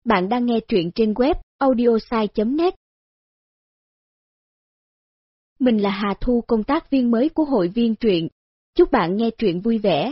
Bạn đang nghe truyện trên web audiosai.net. Mình là Hà Thu, công tác viên mới của hội viên truyện. Chúc bạn nghe truyện vui vẻ.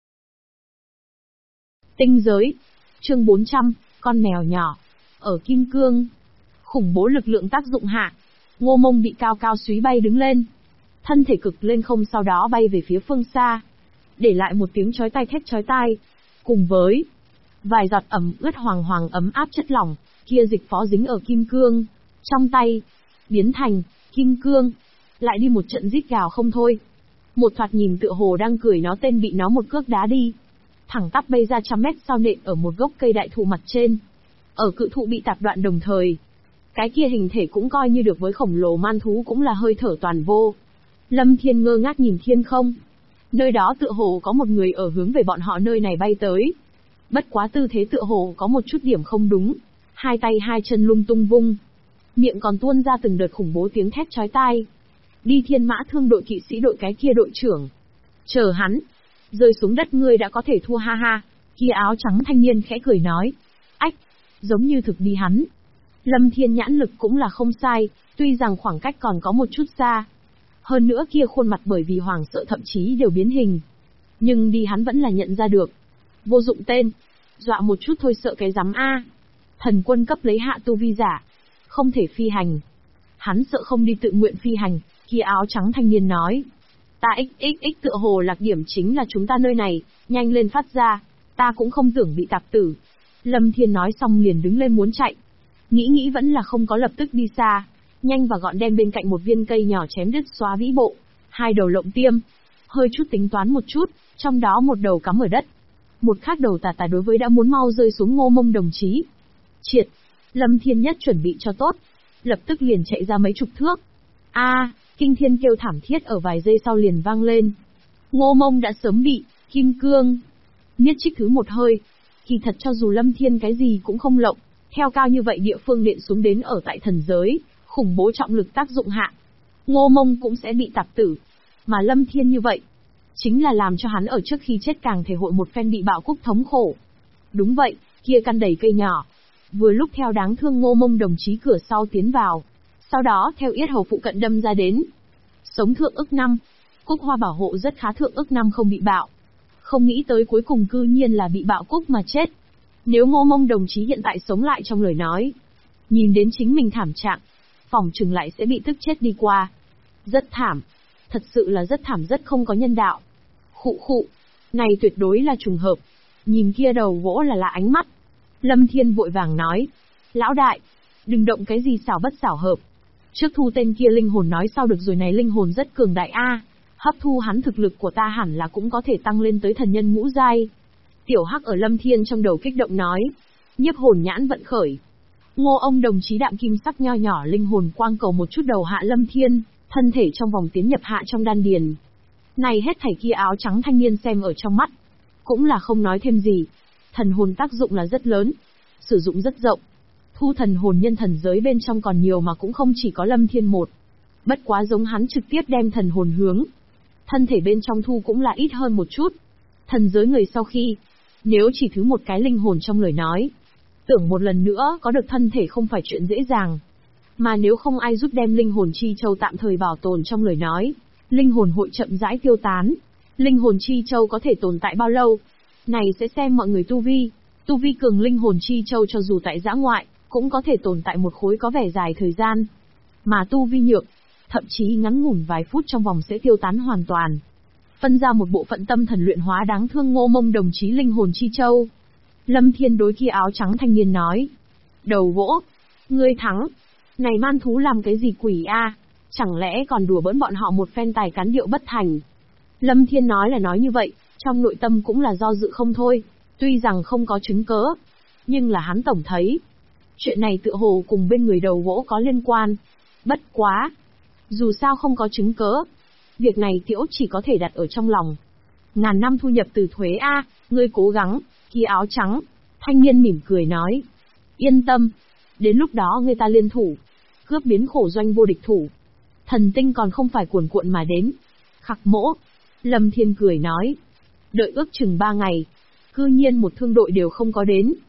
Tinh giới, chương 400, con mèo nhỏ. Ở Kim Cương, khủng bố lực lượng tác dụng hạ, Ngô Mông bị cao cao súy bay đứng lên. Thân thể cực lên không, sau đó bay về phía phương xa, để lại một tiếng chói tai thét chói tai. Cùng với vài giọt ẩm ướt hoàng hoàng ấm áp chất lỏng, kia dịch phó dính ở kim cương trong tay, biến thành kim cương, lại đi một trận rít gào không thôi. Một thoạt nhìn tựa hồ đang cười nó tên bị nó một cước đá đi, thẳng tắp bay ra trăm mét sau nện ở một gốc cây đại thụ mặt trên. Ở cự thụ bị tạp đoạn đồng thời, cái kia hình thể cũng coi như được với khổng lồ man thú cũng là hơi thở toàn vô. Lâm Thiên ngơ ngác nhìn thiên không, nơi đó tựa hồ có một người ở hướng về bọn họ nơi này bay tới. Bất quá tư thế tựa hồ có một chút điểm không đúng, hai tay hai chân lung tung vung, miệng còn tuôn ra từng đợt khủng bố tiếng thét chói tai. Đi Thiên Mã Thương đội kỵ sĩ đội cái kia đội trưởng, chờ hắn rơi xuống đất ngươi đã có thể thua ha ha. Kia áo trắng thanh niên khẽ cười nói, ách, giống như thực đi hắn. Lâm Thiên nhãn lực cũng là không sai, tuy rằng khoảng cách còn có một chút xa. Hơn nữa kia khuôn mặt bởi vì hoảng sợ thậm chí đều biến hình, nhưng đi hắn vẫn là nhận ra được. Vô dụng tên, dọa một chút thôi sợ cái rắm a. Thần quân cấp lấy hạ tu vi giả, không thể phi hành. Hắn sợ không đi tự nguyện phi hành. Kia áo trắng thanh niên nói, ta xxx tựa hồ lạc điểm chính là chúng ta nơi này, nhanh lên phát ra, ta cũng không tưởng bị tạp tử. Lâm Thiên nói xong liền đứng lên muốn chạy, nghĩ vẫn là không có lập tức đi xa, nhanh và gọn đem bên cạnh một viên cây nhỏ chém đứt xóa vĩ bộ, hai đầu lộng tiêm, hơi chút tính toán một chút, trong đó một đầu cắm ở đất, một khác đầu tà đối với đã muốn mau rơi xuống Ngô Mông đồng chí. Triệt, Lâm Thiên nhất chuẩn bị cho tốt, lập tức liền chạy ra mấy chục thước. A, kinh thiên kêu thảm thiết ở vài giây sau liền vang lên. Ngô Mông đã sớm bị kim cương niết trích thứ một hơi. Kỳ thật cho dù Lâm Thiên cái gì cũng không lộng, theo cao như vậy địa phương điện xuống đến ở tại thần giới, khủng bố trọng lực tác dụng hạ, Ngô Mông cũng sẽ bị tạp tử. Mà Lâm Thiên như vậy, chính là làm cho hắn ở trước khi chết càng thể hội một phen bị bạo cúc thống khổ. Đúng vậy, kia căn đầy cây nhỏ, vừa lúc theo đáng thương Ngô Mông đồng chí cửa sau tiến vào, sau đó theo yết hầu phụ cận đâm ra đến. Sống thượng ức năm, cúc hoa bảo hộ rất khá, thượng ức năm không bị bạo. Không nghĩ tới cuối cùng cư nhiên là bị bạo cúc mà chết. Nếu Ngô Mông đồng chí hiện tại sống lại trong lời nói, nhìn đến chính mình thảm trạng, phỏng chừng lại sẽ bị tức chết đi qua. Rất thảm, thật sự là rất thảm, rất không có nhân đạo. Khụ, này tuyệt đối là trùng hợp. Nhìn kia đầu gỗ là ánh mắt. Lâm Thiên vội vàng nói, lão đại, đừng động cái gì xảo bất xảo hợp. Trước thu tên kia linh hồn nói sau được rồi, này linh hồn rất cường đại a, hấp thu hắn thực lực của ta hẳn là cũng có thể tăng lên tới thần nhân ngũ giai. Tiểu Hắc ở Lâm Thiên trong đầu kích động nói, nhiếp hồn nhãn vận khởi. Ngô ông đồng chí đạm kim sắc nho nhỏ linh hồn quang cầu một chút đầu hạ Lâm Thiên, thân thể trong vòng tiến nhập hạ trong đan điền. Này hết thảy kia áo trắng thanh niên xem ở trong mắt, cũng là không nói thêm gì. Thần hồn tác dụng là rất lớn, sử dụng rất rộng. Thu thần hồn nhân thần giới bên trong còn nhiều mà cũng không chỉ có Lâm Thiên một. Bất quá giống hắn trực tiếp đem thần hồn hướng thân thể bên trong thu cũng là ít hơn một chút. Thần giới người sau khi, nếu chỉ thứ một cái linh hồn trong lời nói, tưởng một lần nữa có được thân thể không phải chuyện dễ dàng. Mà nếu không ai giúp đem linh hồn chi châu tạm thời bảo tồn trong lời nói, linh hồn hội chậm rãi tiêu tán. Linh hồn chi châu có thể tồn tại bao lâu? Này sẽ xem mọi người tu vi. Tu vi cường linh hồn chi châu cho dù tại dã ngoại, cũng có thể tồn tại một khối có vẻ dài thời gian. Mà tu vi nhược, thậm chí ngắn ngủn vài phút trong vòng sẽ tiêu tán hoàn toàn. Phân ra một bộ phận tâm thần luyện hóa đáng thương Ngô Mông đồng chí linh hồn chi châu. Lâm Thiên đối kia áo trắng thanh niên nói, đầu gỗ, ngươi thắng. Này man thú làm cái gì quỷ a? Chẳng lẽ còn đùa bỡn bọn họ một phen tài cán điệu bất thành? Lâm Thiên nói là nói như vậy, trong nội tâm cũng là do dự không thôi. Tuy rằng không có chứng cớ, nhưng là hắn tổng thấy chuyện này tựa hồ cùng bên người đầu gỗ có liên quan. Bất quá, dù sao không có chứng cớ, việc này Tiễu chỉ có thể đặt ở trong lòng. Ngàn năm thu nhập từ thuế a, ngươi cố gắng. Kia áo trắng thanh niên mỉm cười nói, yên tâm, đến lúc đó người ta liên thủ, cướp biến khổ doanh vô địch thủ. Thần tinh còn không phải cuồn cuộn mà đến. Khặc mỗ, Lâm Thiên cười nói, đợi ước chừng 3 ngày, cư nhiên một thương đội đều không có đến.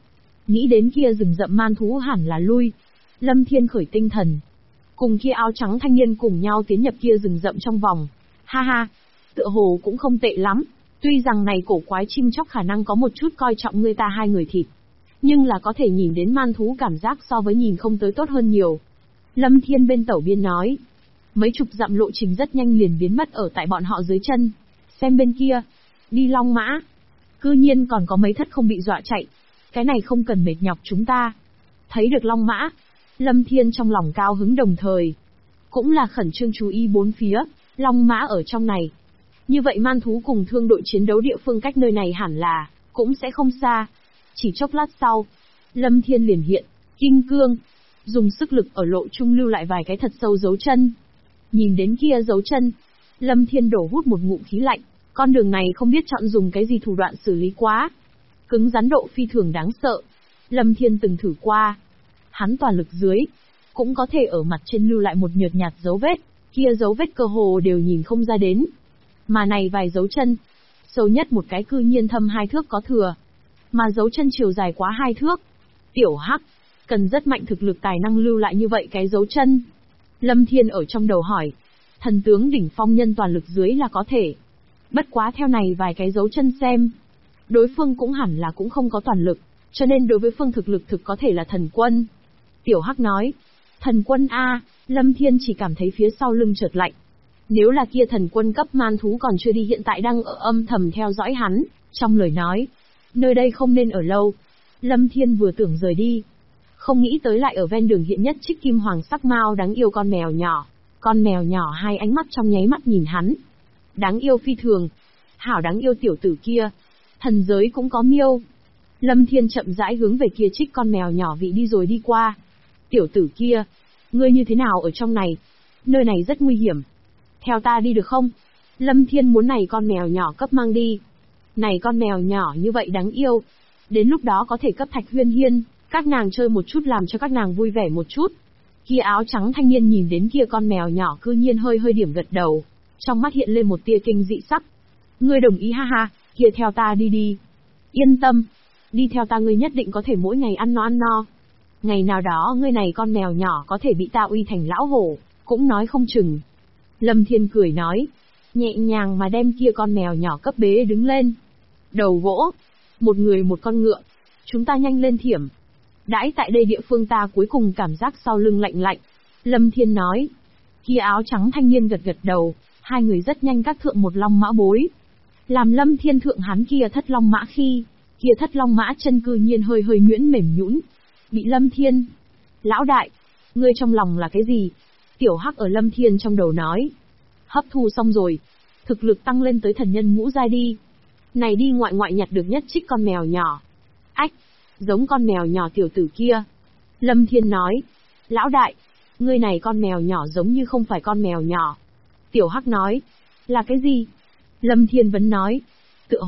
Nghĩ đến kia rừng rậm man thú hẳn là lui. Lâm Thiên khởi tinh thần. Cùng kia áo trắng thanh niên cùng nhau tiến nhập kia rừng rậm trong vòng. Ha ha, tựa hồ cũng không tệ lắm. Tuy rằng này cổ quái chim chóc khả năng có một chút coi trọng người ta hai người thịt. Nhưng là có thể nhìn đến man thú cảm giác so với nhìn không tới tốt hơn nhiều. Lâm Thiên bên tẩu biên nói. Mấy chục dặm lộ trình rất nhanh liền biến mất ở tại bọn họ dưới chân. Xem bên kia, đi long mã. Cư nhiên còn có mấy thất không bị dọa chạy. Cái này không cần mệt nhọc chúng ta. Thấy được long mã, Lâm Thiên trong lòng cao hứng đồng thời. Cũng là khẩn trương chú ý bốn phía, long mã ở trong này. Như vậy man thú cùng thương đội chiến đấu địa phương cách nơi này hẳn là, cũng sẽ không xa. Chỉ chốc lát sau, Lâm Thiên liền hiện, kim cương. Dùng sức lực ở lộ trung lưu lại vài cái thật sâu dấu chân. Nhìn đến kia dấu chân, Lâm Thiên đổ hút một ngụm khí lạnh. Con đường này không biết chọn dùng cái gì thủ đoạn xử lý quá. Cứng rắn độ phi thường đáng sợ. Lâm Thiên từng thử qua. Hắn toàn lực dưới, cũng có thể ở mặt trên lưu lại một nhợt nhạt dấu vết. Kia dấu vết cơ hồ đều nhìn không ra đến. Mà này vài dấu chân, sâu nhất một cái cư nhiên thâm 2 thước có thừa. Mà dấu chân chiều dài quá 2 thước. Tiểu Hắc, cần rất mạnh thực lực tài năng lưu lại như vậy cái dấu chân. Lâm Thiên ở trong đầu hỏi. Thần tướng đỉnh phong nhân toàn lực dưới là có thể. Bất quá theo này vài cái dấu chân xem. Đối phương cũng hẳn là cũng không có toàn lực, cho nên đối với phương thực lực thực có thể là thần quân. Tiểu Hắc nói. Thần quân A, Lâm Thiên chỉ cảm thấy phía sau lưng chợt lạnh. Nếu là kia thần quân cấp man thú còn chưa đi hiện tại đang ở âm thầm theo dõi hắn, trong lời nói. Nơi đây không nên ở lâu. Lâm Thiên vừa tưởng rời đi. Không nghĩ tới lại ở ven đường hiện nhất trích kim hoàng sắc mao đáng yêu con mèo nhỏ. Con mèo nhỏ hai ánh mắt trong nháy mắt nhìn hắn. Đáng yêu phi thường. Hảo đáng yêu tiểu tử kia. Thần giới cũng có miêu. Lâm Thiên chậm rãi hướng về kia trích con mèo nhỏ vị đi rồi đi qua. Tiểu tử kia, ngươi như thế nào ở trong này? Nơi này rất nguy hiểm. Theo ta đi được không? Lâm Thiên muốn này con mèo nhỏ cấp mang đi. Này con mèo nhỏ như vậy đáng yêu. Đến lúc đó có thể cấp Thạch Huyên Hiên, các nàng chơi một chút làm cho các nàng vui vẻ một chút. Kia áo trắng thanh niên nhìn đến kia con mèo nhỏ cư nhiên hơi điểm gật đầu. Trong mắt hiện lên một tia kinh dị sắc. Ngươi đồng ý ha ha, kia theo ta đi đi. Yên tâm, đi theo ta ngươi nhất định có thể mỗi ngày ăn no. Ngày nào đó ngươi này con mèo nhỏ có thể bị ta uy thành lão hổ, cũng nói không chừng. Lâm Thiên cười nói, nhẹ nhàng mà đem kia con mèo nhỏ cấp bế đứng lên. Đầu gỗ, một người một con ngựa, chúng ta nhanh lên thiểm. Đãi tại đây địa phương ta cuối cùng cảm giác sau lưng lạnh lạnh. Lâm Thiên nói, kia áo trắng thanh niên gật đầu, hai người rất nhanh các thượng một long mã bối. Làm Lâm Thiên thượng hắn kia thất long mã khi, kia thất long mã chân cư nhiên hơi nhuyễn mềm nhũn. Bị Lâm Thiên, lão đại, ngươi trong lòng là cái gì? Tiểu Hắc ở Lâm Thiên trong đầu nói. Hấp thu xong rồi, thực lực tăng lên tới thần nhân ngũ giai đi. Này đi ngoại nhặt được nhất trích con mèo nhỏ. Ách, giống con mèo nhỏ tiểu tử kia. Lâm Thiên nói, lão đại, ngươi này con mèo nhỏ giống như không phải con mèo nhỏ. Tiểu Hắc nói, là cái gì? Lâm Thiên vẫn nói, tựa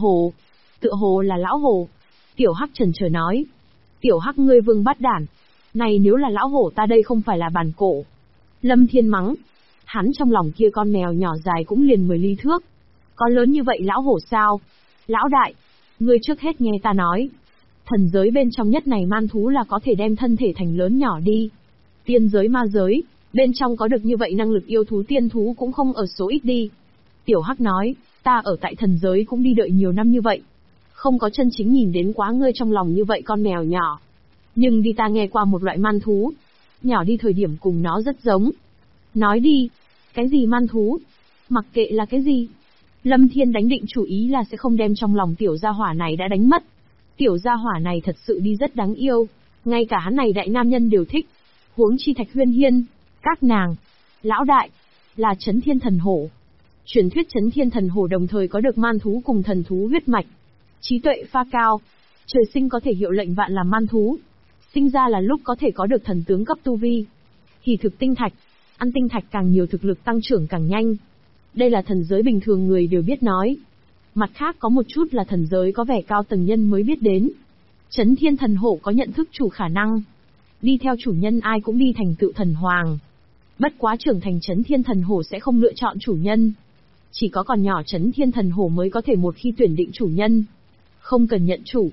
hồ là lão hồ. Tiểu Hắc chần chờ nói, Tiểu Hắc ngươi vương bắt đản, này nếu là lão hổ ta đây không phải là bàn cổ. Lâm Thiên mắng, hắn trong lòng kia con mèo nhỏ dài cũng liền 10 ly thước. Có lớn như vậy lão hổ sao? Lão đại, ngươi trước hết nghe ta nói. Thần giới bên trong nhất này man thú là có thể đem thân thể thành lớn nhỏ đi. Tiên giới ma giới, bên trong có được như vậy năng lực yêu thú tiên thú cũng không ở số ít đi. Tiểu Hắc nói, ta ở tại thần giới cũng đi đợi nhiều năm như vậy. Không có chân chính nhìn đến quá ngươi trong lòng như vậy con mèo nhỏ. Nhưng đi ta nghe qua một loại man thú. Nhỏ đi thời điểm cùng nó rất giống. Nói đi, cái gì man thú? Mặc kệ là cái gì? Lâm Thiên đánh định chủ ý là sẽ không đem trong lòng tiểu gia hỏa này đã đánh mất. Tiểu gia hỏa này thật sự đi rất đáng yêu. Ngay cả hắn này đại nam nhân đều thích. Huống chi Thạch Huyên Hiên, các nàng. Lão đại, là Chấn Thiên Thần Hổ. Truyền thuyết Chấn Thiên Thần Hổ đồng thời có được man thú cùng thần thú huyết mạch. Trí tuệ pha cao, trời sinh có thể hiệu lệnh vạn làm man thú. Sinh ra là lúc có thể có được thần tướng cấp tu vi. Hỉ thực tinh thạch, ăn tinh thạch càng nhiều thực lực tăng trưởng càng nhanh. Đây là thần giới bình thường người đều biết nói. Mặt khác có một chút là thần giới có vẻ cao tầng nhân mới biết đến. Chấn Thiên Thần Hổ có nhận thức chủ khả năng. Đi theo chủ nhân ai cũng đi thành tựu thần hoàng. Bất quá trưởng thành Chấn Thiên Thần Hổ sẽ không lựa chọn chủ nhân. Chỉ có còn nhỏ Chấn Thiên Thần Hổ mới có thể một khi tuyển định chủ nhân. Không cần nhận chủ.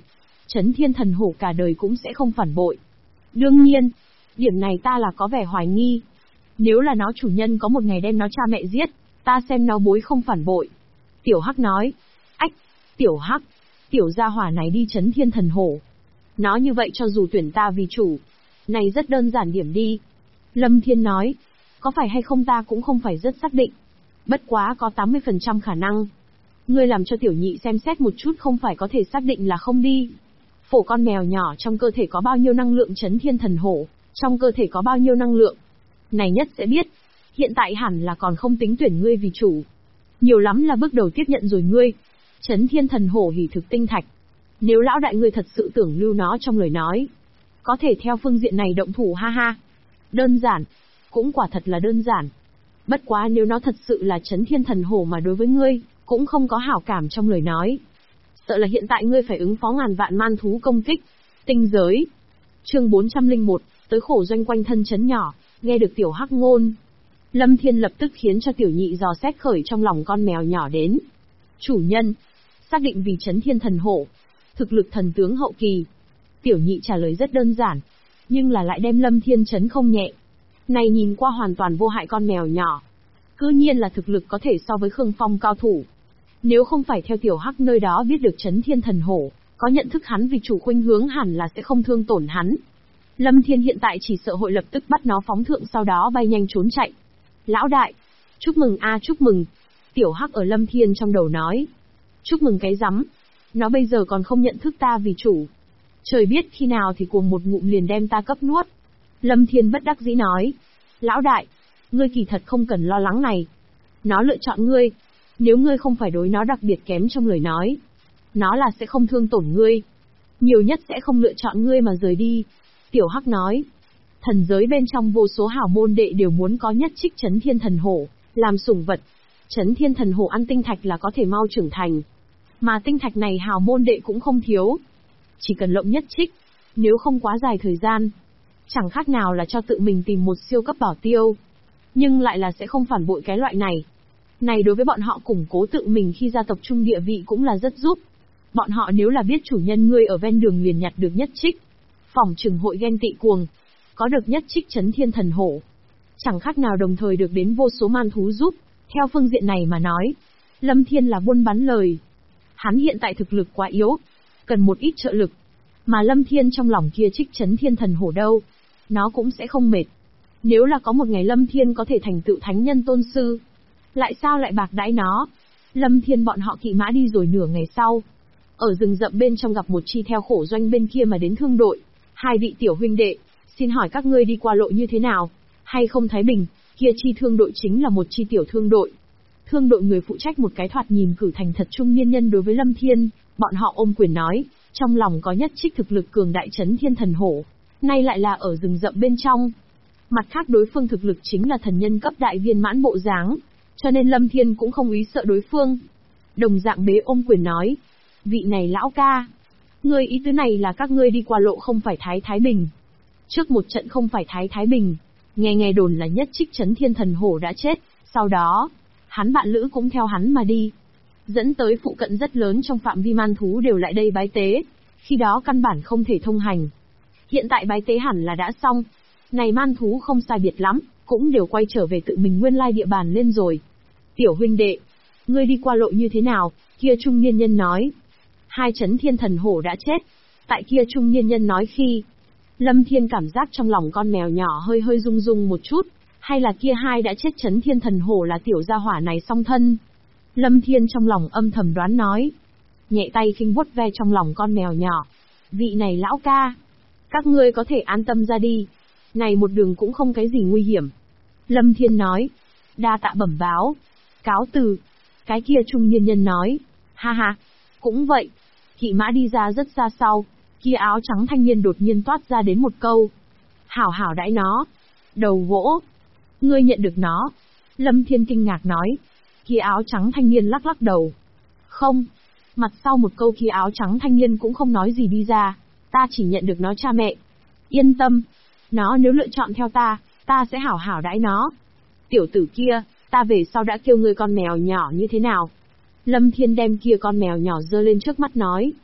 Chấn Thiên Thần Hổ cả đời cũng sẽ không phản bội. Đương nhiên, điểm này ta là có vẻ hoài nghi. Nếu là nó chủ nhân có một ngày đem nó cha mẹ giết, ta xem nó bối không phản bội. Tiểu Hắc nói. Ách, Tiểu Hắc, tiểu gia hỏa này đi Chấn Thiên Thần Hổ. Nó như vậy cho dù tuyển ta vì chủ. Này rất đơn giản điểm đi. Lâm Thiên nói. Có phải hay không ta cũng không phải rất xác định. Bất quá có 80% khả năng. Ngươi làm cho tiểu nhị xem xét một chút không phải có thể xác định là không đi. Phổ con mèo nhỏ trong cơ thể có bao nhiêu năng lượng Chấn Thiên Thần Hổ, trong cơ thể có bao nhiêu năng lượng. Này nhất sẽ biết. Hiện tại hẳn là còn không tính tuyển ngươi vì chủ. Nhiều lắm là bước đầu tiếp nhận rồi ngươi. Chấn Thiên Thần Hổ hỉ thực tinh thạch. Nếu lão đại ngươi thật sự tưởng lưu nó trong lời nói, có thể theo phương diện này động thủ ha ha. Đơn giản. Cũng quả thật là đơn giản. Bất quá nếu nó thật sự là Chấn Thiên Thần Hổ mà đối với ngươi, cũng không có hảo cảm trong lời nói. Sợ là hiện tại ngươi phải ứng phó ngàn vạn man thú công kích. Tinh giới. Chương 401, tới khổ doanh quanh thân chấn nhỏ, nghe được Tiểu Hắc ngôn. Lâm Thiên lập tức khiến cho tiểu nhị dò xét khởi trong lòng con mèo nhỏ đến. Chủ nhân. Xác định vì Chấn Thiên Thần Hổ. Thực lực thần tướng hậu kỳ. Tiểu nhị trả lời rất đơn giản. Nhưng là lại đem Lâm Thiên chấn không nhẹ. Này nhìn qua hoàn toàn vô hại con mèo nhỏ. Cư nhiên là thực lực có thể so với Khương Phong cao thủ. Nếu không phải theo Tiểu Hắc nơi đó biết được Chấn Thiên Thần Hổ, có nhận thức hắn vì chủ khuynh hướng hẳn là sẽ không thương tổn hắn. Lâm Thiên hiện tại chỉ sợ hội lập tức bắt nó phóng thượng sau đó bay nhanh trốn chạy. Lão đại, chúc mừng a chúc mừng. Tiểu Hắc ở Lâm Thiên trong đầu nói. Chúc mừng cái rắm. Nó bây giờ còn không nhận thức ta vì chủ. Trời biết khi nào thì cuồng một ngụm liền đem ta cấp nuốt. Lâm Thiên bất đắc dĩ nói. Lão đại, ngươi kỳ thật không cần lo lắng này. Nó lựa chọn ngươi. Nếu ngươi không phải đối nó đặc biệt kém trong lời nói, nó là sẽ không thương tổn ngươi. Nhiều nhất sẽ không lựa chọn ngươi mà rời đi. Tiểu Hắc nói. Thần giới bên trong vô số hảo môn đệ đều muốn có nhất trích Chấn Thiên Thần Hổ, làm sủng vật. Chấn Thiên Thần Hổ ăn tinh thạch là có thể mau trưởng thành. Mà tinh thạch này hảo môn đệ cũng không thiếu. Chỉ cần lộng nhất trích, nếu không quá dài thời gian, chẳng khác nào là cho tự mình tìm một siêu cấp bảo tiêu. Nhưng lại là sẽ không phản bội cái loại này. Này đối với bọn họ củng cố tự mình khi gia tộc trung địa vị cũng là rất giúp. Bọn họ nếu là biết chủ nhân ngươi ở ven đường liền nhặt được nhất trích, phỏng chừng hội ghen tị cuồng. Có được nhất trích Chấn Thiên Thần Hổ, chẳng khác nào đồng thời được đến vô số man thú giúp. Theo phương diện này mà nói, Lâm Thiên là buôn bán lời. Hắn hiện tại thực lực quá yếu, cần một ít trợ lực. Mà Lâm Thiên trong lòng kia trích Chấn Thiên Thần Hổ đâu, nó cũng sẽ không mệt. Nếu là có một ngày Lâm Thiên có thể thành tựu thánh nhân tôn sư, lại sao lại bạc đãi nó. Lâm Thiên bọn họ kỵ mã đi rồi nửa ngày sau. Ở rừng rậm bên trong gặp một chi theo khổ doanh bên kia mà đến thương đội. Hai vị tiểu huynh đệ, xin hỏi các ngươi đi qua lộ như thế nào? Hay không thái bình? Kia chi thương đội chính là một chi tiểu thương đội. Thương đội người phụ trách một cái thoạt nhìn cử thành thật trung niên nhân đối với Lâm Thiên, bọn họ ôm quyền nói, trong lòng có nhất trích thực lực cường đại Chấn Thiên Thần Hổ, nay lại là ở rừng rậm bên trong. Mặt khác đối phương thực lực chính là thần nhân cấp đại viên mãn bộ dáng, cho nên Lâm Thiên cũng không ý sợ đối phương. Đồng dạng bế ôm quyền nói, vị này lão ca, ngươi ý tứ này là các ngươi đi qua lộ không phải Thái Bình. Trước một trận không phải Thái Bình, nghe đồn là nhất trích Chấn Thiên Thần Hổ đã chết, sau đó, hắn bạn lữ cũng theo hắn mà đi. Dẫn tới phụ cận rất lớn trong phạm vi man thú đều lại đây bái tế, khi đó căn bản không thể thông hành. Hiện tại bái tế hẳn là đã xong, này man thú không sai biệt lắm, cũng đều quay trở về tự mình nguyên lai địa bàn lên rồi. Tiểu huynh đệ, ngươi đi qua lộ như thế nào? Kia trung niên nhân nói. Hai Chấn Thiên Thần Hổ đã chết. Tại kia trung niên nhân nói khi, Lâm Thiên cảm giác trong lòng con mèo nhỏ hơi rung rung một chút, hay là kia hai đã chết Chấn Thiên Thần Hổ là tiểu gia hỏa này song thân. Lâm Thiên trong lòng âm thầm đoán nói. Nhẹ tay khinh vuốt ve trong lòng con mèo nhỏ. Vị này lão ca, các ngươi có thể an tâm ra đi. Này một đường cũng không cái gì nguy hiểm. Lâm Thiên nói. Đa tạ bẩm báo. Cáo từ. Cái kia trung niên nhân nói. Ha ha, cũng vậy. Kỵ mã đi ra rất xa sau. Kia áo trắng thanh niên đột nhiên toát ra đến một câu. Hảo hảo đãi nó. Đầu gỗ. Ngươi nhận được nó. Lâm Thiên kinh ngạc nói. Kia áo trắng thanh niên lắc lắc đầu. Không. Mặt sau một câu kia áo trắng thanh niên cũng không nói gì đi ra. Ta chỉ nhận được nó cha mẹ. Yên tâm. Nó nếu lựa chọn theo ta sẽ hảo hảo đãi nó. Tiểu tử kia, ta về sau đã kêu ngươi con mèo nhỏ như thế nào? Lâm Thiên đem kia con mèo nhỏ giơ lên trước mắt nói.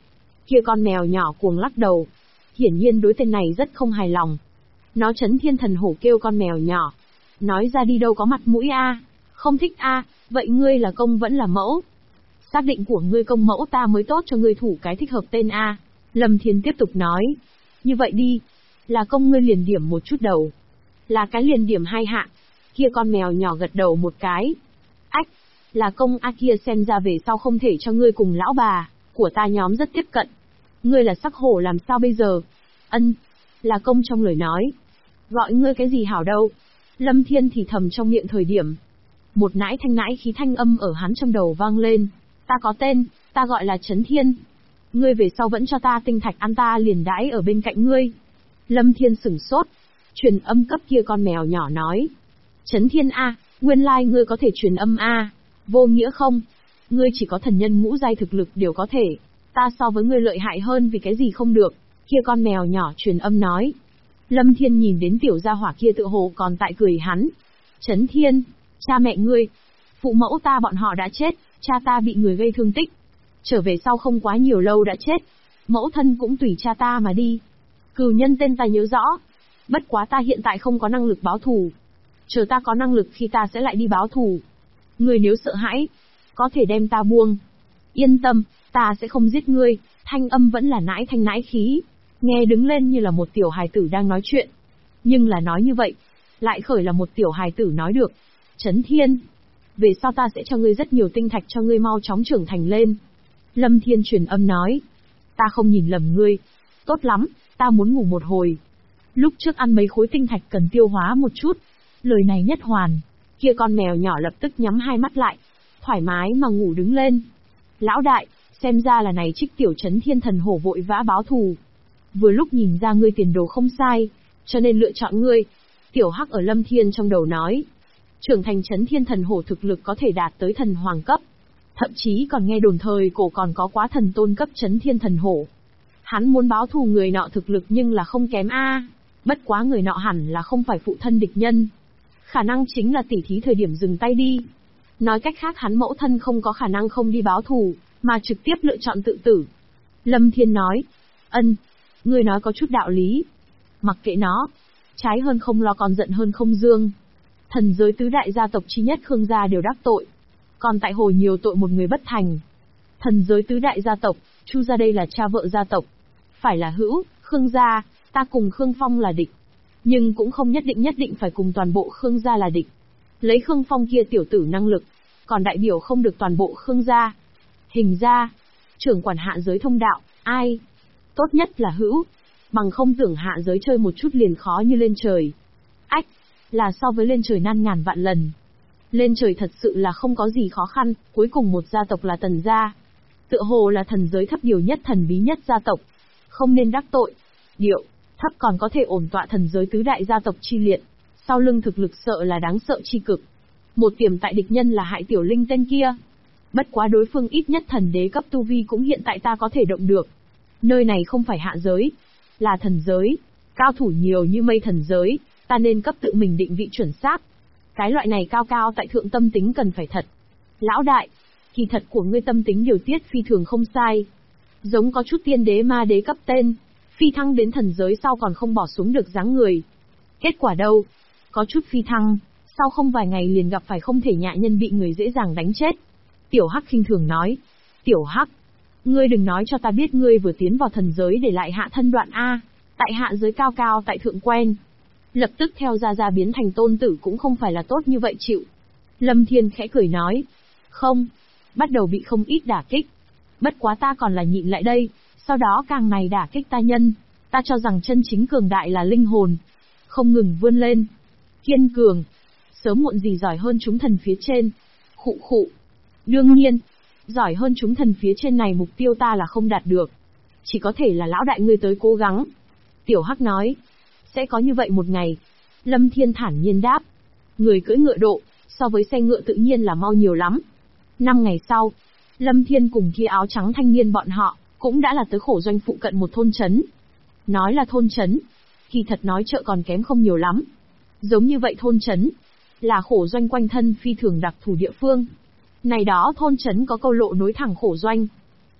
Kia con mèo nhỏ cuồng lắc đầu. Hiển nhiên đối tên này rất không hài lòng. Nó Chấn Thiên Thần Hổ kêu con mèo nhỏ. Nói ra đi đâu có mặt mũi a, không thích a, vậy ngươi là công vẫn là mẫu? Xác định của ngươi công mẫu ta mới tốt cho ngươi thủ cái thích hợp tên a. Lâm Thiên tiếp tục nói. Như vậy đi, là công ngươi liền điểm một chút đầu. Là cái liền điểm 2 hạ. Kia con mèo nhỏ gật đầu một cái. Ách, là công a kia xem ra về sau không thể cho ngươi cùng lão bà của ta nhóm rất tiếp cận. Ngươi là sắc hổ làm sao bây giờ? Ân, là công trong lời nói. Gọi ngươi cái gì hảo đâu? Lâm Thiên thì thầm trong miệng thời điểm. Một nãi khí thanh âm ở hắn trong đầu vang lên. Ta có tên, ta gọi là Chấn Thiên. Ngươi về sau vẫn cho ta tinh thạch ăn ta liền đãi ở bên cạnh ngươi. Lâm Thiên sửng sốt. Truyền âm cấp kia con mèo nhỏ nói. Chấn Thiên a, nguyên lai ngươi có thể truyền âm a, vô nghĩa không? Ngươi chỉ có thần nhân ngũ giai thực lực đều có thể. Ta so với ngươi lợi hại hơn vì cái gì không được? Kia con mèo nhỏ truyền âm nói. Lâm Thiên nhìn đến tiểu gia hỏa kia tựa hồ còn tại cười hắn. Chấn Thiên, cha mẹ ngươi, phụ mẫu ta bọn họ đã chết, cha ta bị người gây thương tích. Trở về sau không quá nhiều lâu đã chết. Mẫu thân cũng tùy cha ta mà đi. Cừu nhân tên ta nhớ rõ. Bất quá ta hiện tại không có năng lực báo thù. Chờ ta có năng lực khi ta sẽ lại đi báo thù. Ngươi nếu sợ hãi, có thể đem ta buông. Yên tâm, ta sẽ không giết ngươi. Thanh âm vẫn là nãi thanh nãi khí. Nghe đứng lên như là một tiểu hài tử đang nói chuyện. Nhưng là nói như vậy, lại khởi là một tiểu hài tử nói được. Chấn Thiên, về sau ta sẽ cho ngươi rất nhiều tinh thạch cho ngươi mau chóng trưởng thành lên. Lâm Thiên truyền âm nói. Ta không nhìn lầm ngươi. Tốt lắm, ta muốn ngủ một hồi. Lúc trước ăn mấy khối tinh thạch cần tiêu hóa một chút. Lời này nhất hoàn. Kia con mèo nhỏ lập tức nhắm hai mắt lại. Thoải mái mà ngủ đứng lên. Lão đại, xem ra là này trích tiểu Chấn Thiên Thần Hổ vội vã báo thù. Vừa lúc nhìn ra ngươi tiền đồ không sai, cho nên lựa chọn ngươi. Tiểu Hắc ở Lâm Thiên trong đầu nói. Trưởng thành Chấn Thiên Thần Hổ thực lực có thể đạt tới thần hoàng cấp. Thậm chí còn nghe đồn thời cổ còn có quá thần tôn cấp Chấn Thiên Thần Hổ. Hắn muốn báo thù người nọ thực lực nhưng là không kém a. Bất quá người nọ hẳn là không phải phụ thân địch nhân. Khả năng chính là tỉ thí thời điểm dừng tay đi. Nói cách khác hắn mẫu thân không có khả năng không đi báo thù, mà trực tiếp lựa chọn tự tử. Lâm Thiên nói. Ân, ngươi nói có chút đạo lý. Mặc kệ nó. Trái hơn không lo còn giận hơn không dương. Thần giới tứ đại gia tộc chi nhất Khương gia đều đắc tội. Còn tại hồ nhiều tội một người bất thành. Thần giới tứ đại gia tộc, Chu gia đây là cha vợ gia tộc. Phải là hữu, Khương gia, ta cùng Khương Phong là địch. Nhưng cũng không nhất định phải cùng toàn bộ Khương gia là địch. Lấy Khương Phong kia tiểu tử năng lực, còn đại biểu không được toàn bộ Khương gia. Hình ra, trưởng quản hạ giới thông đạo, ai? Tốt nhất là hữu, bằng không tưởng hạ giới chơi một chút liền khó như lên trời. Ách, là so với lên trời nan ngàn vạn lần. Lên trời thật sự là không có gì khó khăn, cuối cùng một gia tộc là Tần gia. Tựa hồ là thần giới thấp điều nhất thần bí nhất gia tộc. Không nên đắc tội. Điệu, thấp còn có thể ổn tọa thần giới tứ đại gia tộc chi liệt. Sau lưng thực lực sợ là đáng sợ chi cực. Một tiềm tại địch nhân là hại tiểu linh tên kia. Bất quá đối phương ít nhất thần đế cấp tu vi cũng hiện tại ta có thể động được. Nơi này không phải hạ giới, là thần giới. Cao thủ nhiều như mây thần giới, ta nên cấp tự mình định vị chuẩn xác. Cái loại này cao cao tại thượng tâm tính cần phải thật. Lão đại, kỳ thật của ngươi tâm tính điều tiết phi thường không sai. Giống có chút tiên đế ma đế cấp tên, phi thăng đến thần giới sau còn không bỏ xuống được dáng người. Kết quả đâu? Có chút phi thăng, sau không vài ngày liền gặp phải không thể nhạ nhân bị người dễ dàng đánh chết. Tiểu Hắc khinh thường nói. Tiểu Hắc, ngươi đừng nói cho ta biết ngươi vừa tiến vào thần giới để lại hạ thân đoạn A, tại hạ giới cao cao tại thượng quen. Lập tức theo ra biến thành tôn tử cũng không phải là tốt như vậy chịu. Lâm Thiên khẽ cười nói. Không, bắt đầu bị không ít đả kích. Bất quá ta còn là nhịn lại đây, sau đó càng này đả kích ta nhân. Ta cho rằng chân chính cường đại là linh hồn. Không ngừng vươn lên. Kiên cường. Sớm muộn gì giỏi hơn chúng thần phía trên. Khụ khụ. Đương nhiên, giỏi hơn chúng thần phía trên này mục tiêu ta là không đạt được. Chỉ có thể là lão đại ngươi tới cố gắng. Tiểu Hắc nói. Sẽ có như vậy một ngày. Lâm Thiên thản nhiên đáp. Người cưỡi ngựa độ, so với xe ngựa tự nhiên là mau nhiều lắm. 5 ngày sau, Lâm Thiên cùng kia áo trắng thanh niên bọn họ, cũng đã là tới khổ doanh phụ cận một thôn trấn. Nói là thôn trấn, kỳ thật nói chợ còn kém không nhiều lắm. Giống như vậy thôn trấn, là khổ doanh quanh thân phi thường đặc thù địa phương. Này đó thôn trấn có câu lộ nối thẳng khổ doanh.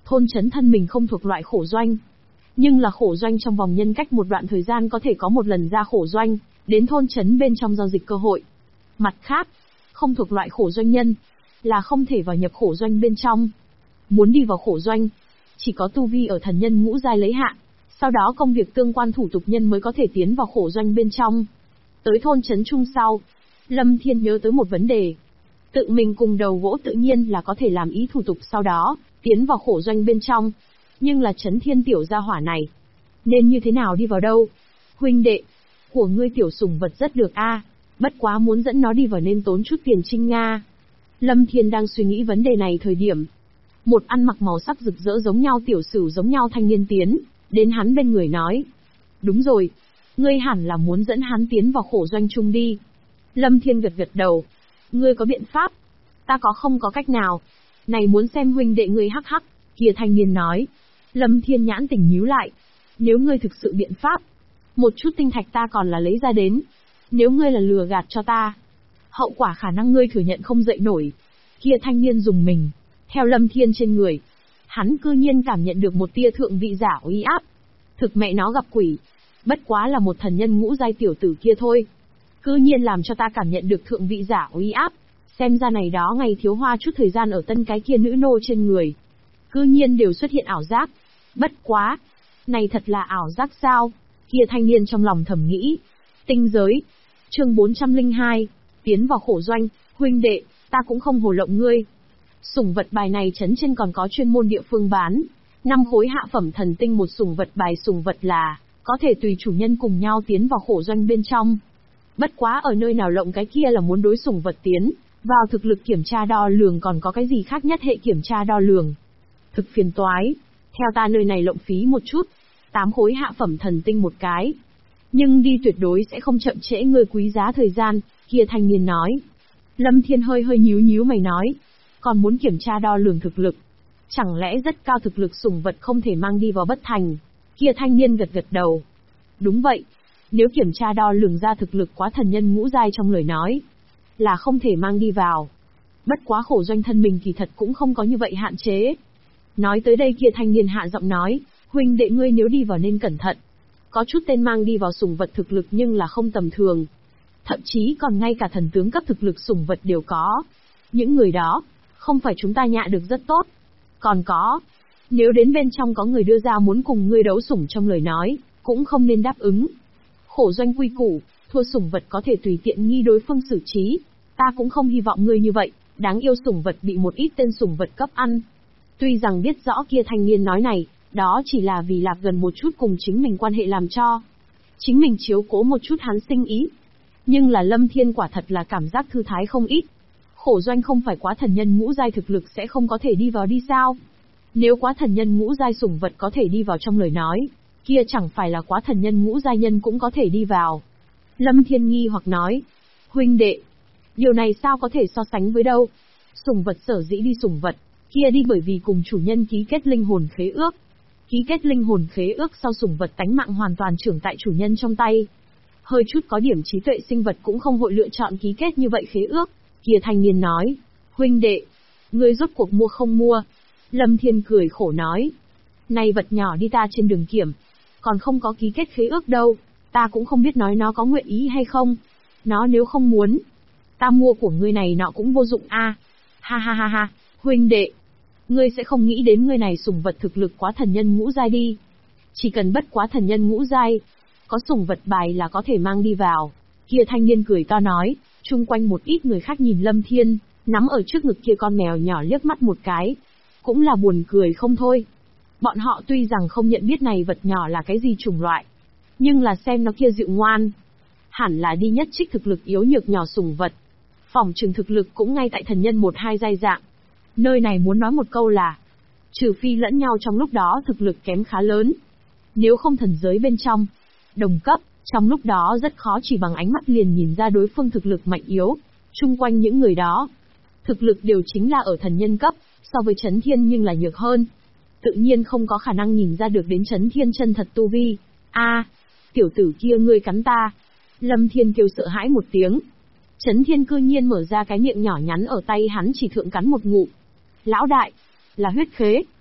Thôn trấn thân mình không thuộc loại khổ doanh, nhưng là khổ doanh trong vòng nhân cách một đoạn thời gian có thể có một lần ra khổ doanh, đến thôn trấn bên trong giao dịch cơ hội. Mặt khác, không thuộc loại khổ doanh nhân, là không thể vào nhập khổ doanh bên trong. Muốn đi vào khổ doanh, chỉ có tu vi ở thần nhân ngũ giai lấy hạn, sau đó công việc tương quan thủ tục nhân mới có thể tiến vào khổ doanh bên trong. Tới thôn trấn trung sau, Lâm Thiên nhớ tới một vấn đề. Tự mình cùng đầu gỗ tự nhiên là có thể làm ý thủ tục sau đó, tiến vào khổ doanh bên trong. Nhưng là Trấn Thiên tiểu gia hỏa này, nên như thế nào đi vào đâu? Huynh đệ, của ngươi tiểu sủng vật rất được a, bất quá muốn dẫn nó đi vào nên tốn chút tiền trinh nga. Lâm Thiên đang suy nghĩ vấn đề này thời điểm, một ăn mặc màu sắc rực rỡ giống nhau tiểu sửu giống nhau thanh niên tiến đến hắn bên người nói. Đúng rồi, ngươi hẳn là muốn dẫn hắn tiến vào khổ doanh chung đi. Lâm Thiên gật gật đầu. Ngươi có biện pháp? Ta không có cách nào. Này muốn xem huynh đệ ngươi hắc hắc, kia thanh niên nói. Lâm Thiên nhãn tỉnh nhíu lại. Nếu ngươi thực sự biện pháp, một chút tinh thạch ta còn là lấy ra đến. Nếu ngươi là lừa gạt cho ta, hậu quả khả năng ngươi thừa nhận không dậy nổi. Kia thanh niên dùng mình, theo Lâm Thiên trên người, hắn cư nhiên cảm nhận được một tia thượng vị giả uy áp. Thực mẹ nó gặp quỷ, bất quá là một thần nhân ngũ giai tiểu tử kia thôi. Cư nhiên làm cho ta cảm nhận được thượng vị giả uy áp, xem ra này đó ngày thiếu hoa chút thời gian ở tân cái kia nữ nô trên người. Cư nhiên đều xuất hiện ảo giác. Bất quá, này thật là ảo giác sao? Kia thanh niên trong lòng thầm nghĩ. Tinh giới, chương 402, tiến vào khổ doanh, huynh đệ, ta cũng không hồ lộng ngươi. Sủng vật bài này trấn trên còn có chuyên môn địa phương bán, 5 khối hạ phẩm thần tinh một sủng vật bài, sủng vật là có thể tùy chủ nhân cùng nhau tiến vào khổ doanh bên trong. Bất quá ở nơi nào lộng cái kia là muốn đối sủng vật tiến vào thực lực kiểm tra đo lường, còn có cái gì khác nhất hệ kiểm tra đo lường. Thực phiền toái, theo ta nơi này lộng phí một chút, 8 khối hạ phẩm thần tinh một cái. Nhưng đi tuyệt đối sẽ không chậm trễ ngươi quý giá thời gian, kia thanh niên nói. Lâm Thiên hơi nhíu mày nói, còn muốn kiểm tra đo lường thực lực. Chẳng lẽ rất cao thực lực sủng vật không thể mang đi vào bất thành? Kia thanh niên gật đầu. Đúng vậy, nếu kiểm tra đo lường ra thực lực quá thần nhân ngũ giai trong lời nói, là không thể mang đi vào. Bất quá khổ doanh thân mình kỳ thật cũng không có như vậy hạn chế. Nói tới đây kia thanh niên hạ giọng nói, huynh đệ ngươi nếu đi vào nên cẩn thận. Có chút tên mang đi vào sủng vật thực lực nhưng là không tầm thường. Thậm chí còn ngay cả thần tướng cấp thực lực sủng vật đều có. Những người đó, không phải chúng ta nhạ được rất tốt. Còn có, nếu đến bên trong có người đưa ra muốn cùng ngươi đấu sủng trong lời nói, cũng không nên đáp ứng. Khổ doanh quy củ, thua sủng vật có thể tùy tiện nghi đối phương xử trí. Ta cũng không hy vọng ngươi như vậy, đáng yêu sủng vật bị một ít tên sủng vật cấp ăn. Tuy rằng biết rõ kia thanh niên nói này, đó chỉ là vì lạc gần một chút cùng chính mình quan hệ làm cho chính mình chiếu cố một chút hắn sinh ý. Nhưng là Lâm Thiên quả thật là cảm giác thư thái không ít. Khổ doanh không phải quá thần nhân ngũ giai thực lực sẽ không có thể đi vào đi sao? Nếu quá thần nhân ngũ giai sủng vật có thể đi vào trong lời nói, kia chẳng phải là quá thần nhân ngũ giai nhân cũng có thể đi vào. Lâm Thiên nghi hoặc nói, huynh đệ, điều này sao có thể so sánh với đâu? Sủng vật sở dĩ đi sủng vật, kia đi bởi vì cùng chủ nhân ký kết linh hồn khế ước. Ký kết linh hồn khế ước sau sủng vật tánh mạng hoàn toàn trưởng tại chủ nhân trong tay. Hơi chút có điểm trí tuệ sinh vật cũng không hội lựa chọn ký kết như vậy khế ước. Kia thanh niên nói, huynh đệ, ngươi rốt cuộc mua không mua? Lâm Thiên cười khổ nói, này vật nhỏ đi ta trên đường kiểm, còn không có ký kết khế ước đâu, ta cũng không biết nói nó có nguyện ý hay không. Nó nếu không muốn, ta mua của ngươi này nọ cũng vô dụng a. Ha ha ha ha, huynh đệ, ngươi sẽ không nghĩ đến ngươi này sủng vật thực lực quá thần nhân ngũ giai đi. Chỉ cần bất quá thần nhân ngũ giai, có sủng vật bài là có thể mang đi vào. Kia thanh niên cười to nói, chung quanh một ít người khác nhìn Lâm Thiên, nắm ở trước ngực kia con mèo nhỏ liếc mắt một cái. Cũng là buồn cười không thôi. Bọn họ tuy rằng không nhận biết này vật nhỏ là cái gì chủng loại, nhưng là xem nó kia dịu ngoan, hẳn là đi nhất trích thực lực yếu nhược nhỏ sủng vật. Phỏng chừng thực lực cũng ngay tại thần nhân 1-2 giai dạng. Nơi này muốn nói một câu là, trừ phi lẫn nhau trong lúc đó thực lực kém khá lớn. Nếu không thần giới bên trong, đồng cấp, trong lúc đó rất khó chỉ bằng ánh mắt liền nhìn ra đối phương thực lực mạnh yếu. Chung quanh những người đó, thực lực đều chính là ở thần nhân cấp, so với Chấn Thiên nhưng là nhược hơn. Tự nhiên không có khả năng nhìn ra được đến Chấn Thiên chân thật tu vi. A, tiểu tử kia ngươi cắn ta. Lâm Thiên kêu sợ hãi một tiếng. Chấn Thiên cư nhiên mở ra cái miệng nhỏ nhắn ở tay hắn chỉ thượng cắn một ngụm. Lão đại, là huyết khế.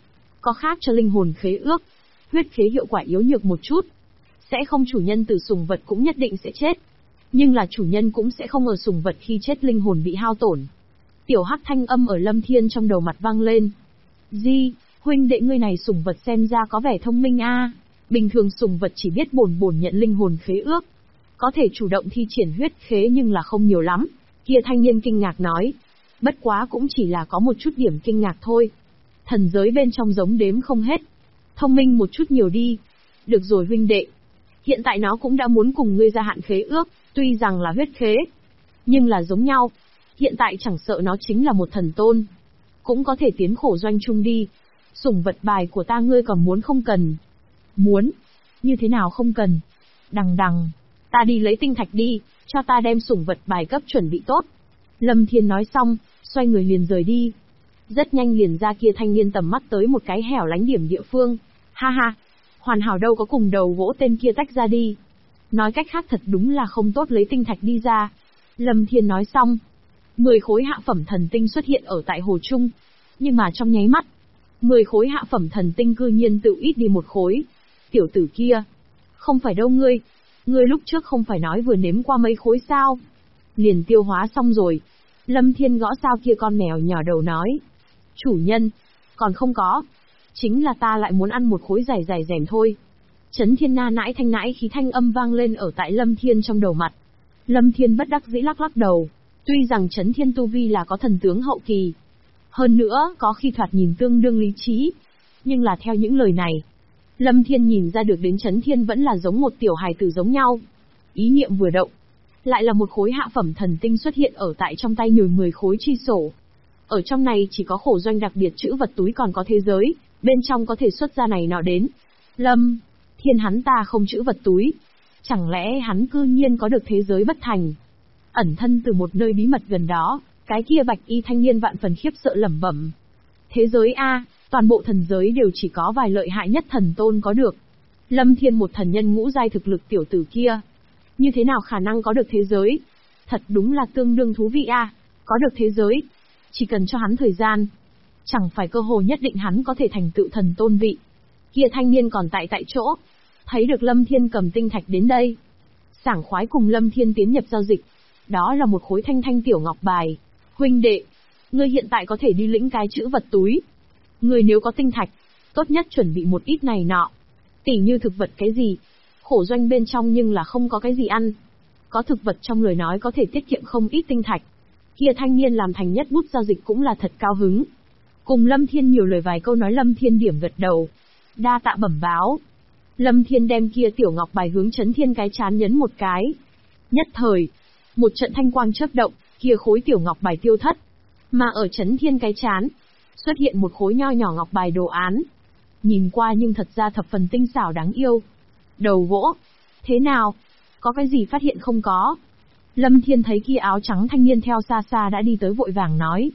có khác cho linh hồn khế ước. Huyết khế hiệu quả yếu nhược một chút. Sẽ không chủ nhân từ sủng vật cũng nhất định sẽ chết. Nhưng là chủ nhân cũng sẽ không ở sủng vật khi chết linh hồn bị hao tổn. Tiểu Hắc thanh âm ở Lâm Thiên trong đầu mặt vang lên. Di, huynh đệ ngươi này sủng vật xem ra có vẻ thông minh a. Bình thường sủng vật chỉ biết bổn nhận linh hồn khế ước. Có thể chủ động thi triển huyết khế nhưng là không nhiều lắm. Kia thanh niên kinh ngạc nói. Bất quá cũng chỉ là có một chút điểm kinh ngạc thôi. Thần giới bên trong giống đếm không hết. Thông minh một chút nhiều đi. Được rồi huynh đệ. Hiện tại nó cũng đã muốn cùng ngươi gia hạn khế ước, tuy rằng là huyết khế. Nhưng là giống nhau. Hiện tại chẳng sợ nó chính là một thần tôn. Cũng có thể tiến khổ doanh chung đi. Sủng vật bài của ta ngươi còn muốn không cần? Muốn. Như thế nào không cần? Đằng, ta đi lấy tinh thạch đi, cho ta đem sủng vật bài cấp chuẩn bị tốt. Lâm Thiên nói xong, xoay người liền rời đi. Rất nhanh liền ra kia thanh niên tầm mắt tới một cái hẻo lánh điểm địa phương. Ha ha, hoàn hảo đâu có cùng đầu gỗ tên kia tách ra đi. Nói cách khác thật đúng là không tốt lấy tinh thạch đi ra. Lâm Thiên nói xong. 10 khối hạ phẩm thần tinh xuất hiện ở tại hồ trung. Nhưng mà trong nháy mắt, 10 khối hạ phẩm thần tinh cư nhiên tự ít đi một khối. Tiểu tử kia. Không phải đâu ngươi. Ngươi lúc trước không phải nói vừa nếm qua mấy khối sao? Liền tiêu hóa xong rồi. Lâm Thiên gõ sao kia con mèo nhỏ đầu nói. Chủ nhân. Còn không có. Chính là ta lại muốn ăn một khối dài rèm thôi. Chấn Thiên Na nãi khí thanh âm vang lên ở tại Lâm Thiên trong đầu mặt. Lâm Thiên bất đắc dĩ lắc đầu. Tuy rằng Chấn Thiên tu vi là có thần tướng hậu kỳ. Hơn nữa, có khi thoạt nhìn tương đương lý trí. Nhưng là theo những lời này, Lâm Thiên nhìn ra được đến Chấn Thiên vẫn là giống một tiểu hài tử giống nhau. Ý niệm vừa động, lại là một khối hạ phẩm thần tinh xuất hiện ở tại trong tay nhồi 10 khối chi sổ. Ở trong này chỉ có khổ doanh đặc biệt chữ vật túi còn có thế giới, bên trong có thể xuất ra này nọ đến. Lâm Thiên hắn ta không chữ vật túi. Chẳng lẽ hắn cư nhiên có được thế giới bất thành? Ẩn thân từ một nơi bí mật gần đó, cái kia bạch y thanh niên vạn phần khiếp sợ lẩm bẩm. Thế giới A, toàn bộ thần giới đều chỉ có vài lợi hại nhất thần tôn có được. Lâm Thiên một thần nhân ngũ giai thực lực tiểu tử kia. Như thế nào khả năng có được thế giới? Thật đúng là tương đương thú vị A, có được thế giới. Chỉ cần cho hắn thời gian. Chẳng phải cơ hội nhất định hắn có thể thành tựu thần tôn vị. Kia thanh niên còn tại chỗ. Thấy được Lâm Thiên cầm tinh thạch đến đây. Sảng khoái cùng Lâm Thiên tiến nhập giao dịch. Đó là một khối thanh tiểu ngọc bài. Huynh đệ, ngươi hiện tại có thể đi lĩnh cái chữ vật túi. Ngươi nếu có tinh thạch, tốt nhất chuẩn bị một ít này nọ. Tỉ như thực vật cái gì. Khổ doanh bên trong nhưng là không có cái gì ăn. Có thực vật trong lời nói có thể tiết kiệm không ít tinh thạch. Kia thanh niên làm thành nhất bút giao dịch cũng là thật cao hứng. Cùng Lâm Thiên nhiều lời vài câu nói Lâm Thiên điểm gật đầu. Đa tạ bẩm báo. Lâm Thiên đem kia tiểu ngọc bài hướng Chấn Thiên cái chán nhấn một cái. Nhất thời, một trận thanh quang chớp động, kia khối tiểu ngọc bài tiêu thất. Mà ở Chấn Thiên cái chán, xuất hiện một khối nho nhỏ ngọc bài đồ án. Nhìn qua nhưng thật ra thập phần tinh xảo đáng yêu. Đầu gỗ. Thế nào? Có cái gì phát hiện không có? Lâm Thiên thấy kia áo trắng thanh niên theo xa xa đã đi tới vội vàng nói.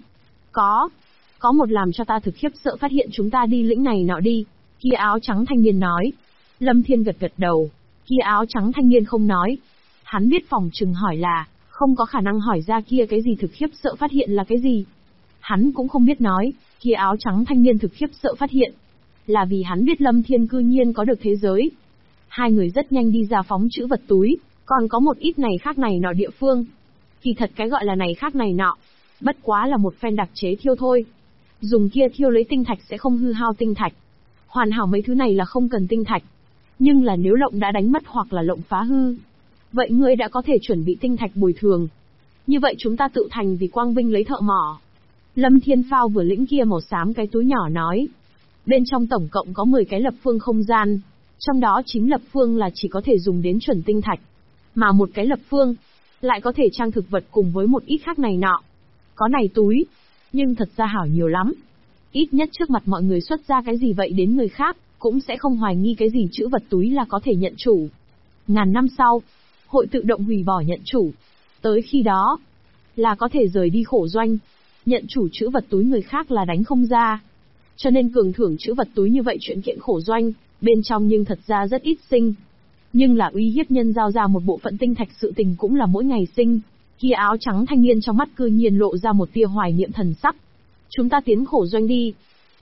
Có một làm cho ta thực khiếp sợ phát hiện chúng ta đi lĩnh này nọ đi. Kia áo trắng thanh niên nói. Lâm Thiên gật đầu. Kia áo trắng thanh niên không nói. Hắn biết phòng trừng hỏi là, không có khả năng hỏi ra kia cái gì thực khiếp sợ phát hiện là cái gì. Hắn cũng không biết nói, kia áo trắng thanh niên thực khiếp sợ phát hiện. Là vì hắn biết Lâm Thiên cư nhiên có được thế giới. Hai người rất nhanh đi ra phóng chữ vật túi, còn có một ít này khác này nọ địa phương. Thì thật cái gọi là này khác này nọ, bất quá là một phen đặc chế thiêu thôi. Dùng kia thiêu lấy tinh thạch sẽ không hư hao tinh thạch. Hoàn hảo mấy thứ này là không cần tinh thạch. Nhưng là nếu lộng đã đánh mất hoặc là lộng phá hư, vậy ngươi đã có thể chuẩn bị tinh thạch bồi thường. Như vậy chúng ta tự thành vì quang vinh lấy thợ mỏ. Lâm Thiên phao vừa lĩnh kia màu xám cái túi nhỏ nói. Bên trong tổng cộng có 10 cái lập phương không gian. Trong đó 9 lập phương là chỉ có thể dùng đến chuẩn tinh thạch. Mà một cái lập phương, lại có thể trang thực vật cùng với một ít khác này nọ. Có này túi, nhưng thật ra hảo nhiều lắm. Ít nhất trước mặt mọi người xuất ra cái gì vậy đến người khác, cũng sẽ không hoài nghi cái gì chữ vật túi là có thể nhận chủ. Ngàn năm sau, hội tự động hủy bỏ nhận chủ. Tới khi đó, là có thể rời đi khổ doanh. Nhận chủ chữ vật túi người khác là đánh không ra. Cho nên cường thưởng chữ vật túi như vậy chuyện kiện khổ doanh, bên trong nhưng thật ra rất ít sinh. Nhưng là uy hiếp nhân giao ra một bộ phận tinh thạch sự tình cũng là mỗi ngày sinh. Kia áo trắng thanh niên trong mắt cư nhiên lộ ra một tia hoài niệm thần sắc. Chúng ta tiến khổ doanh đi.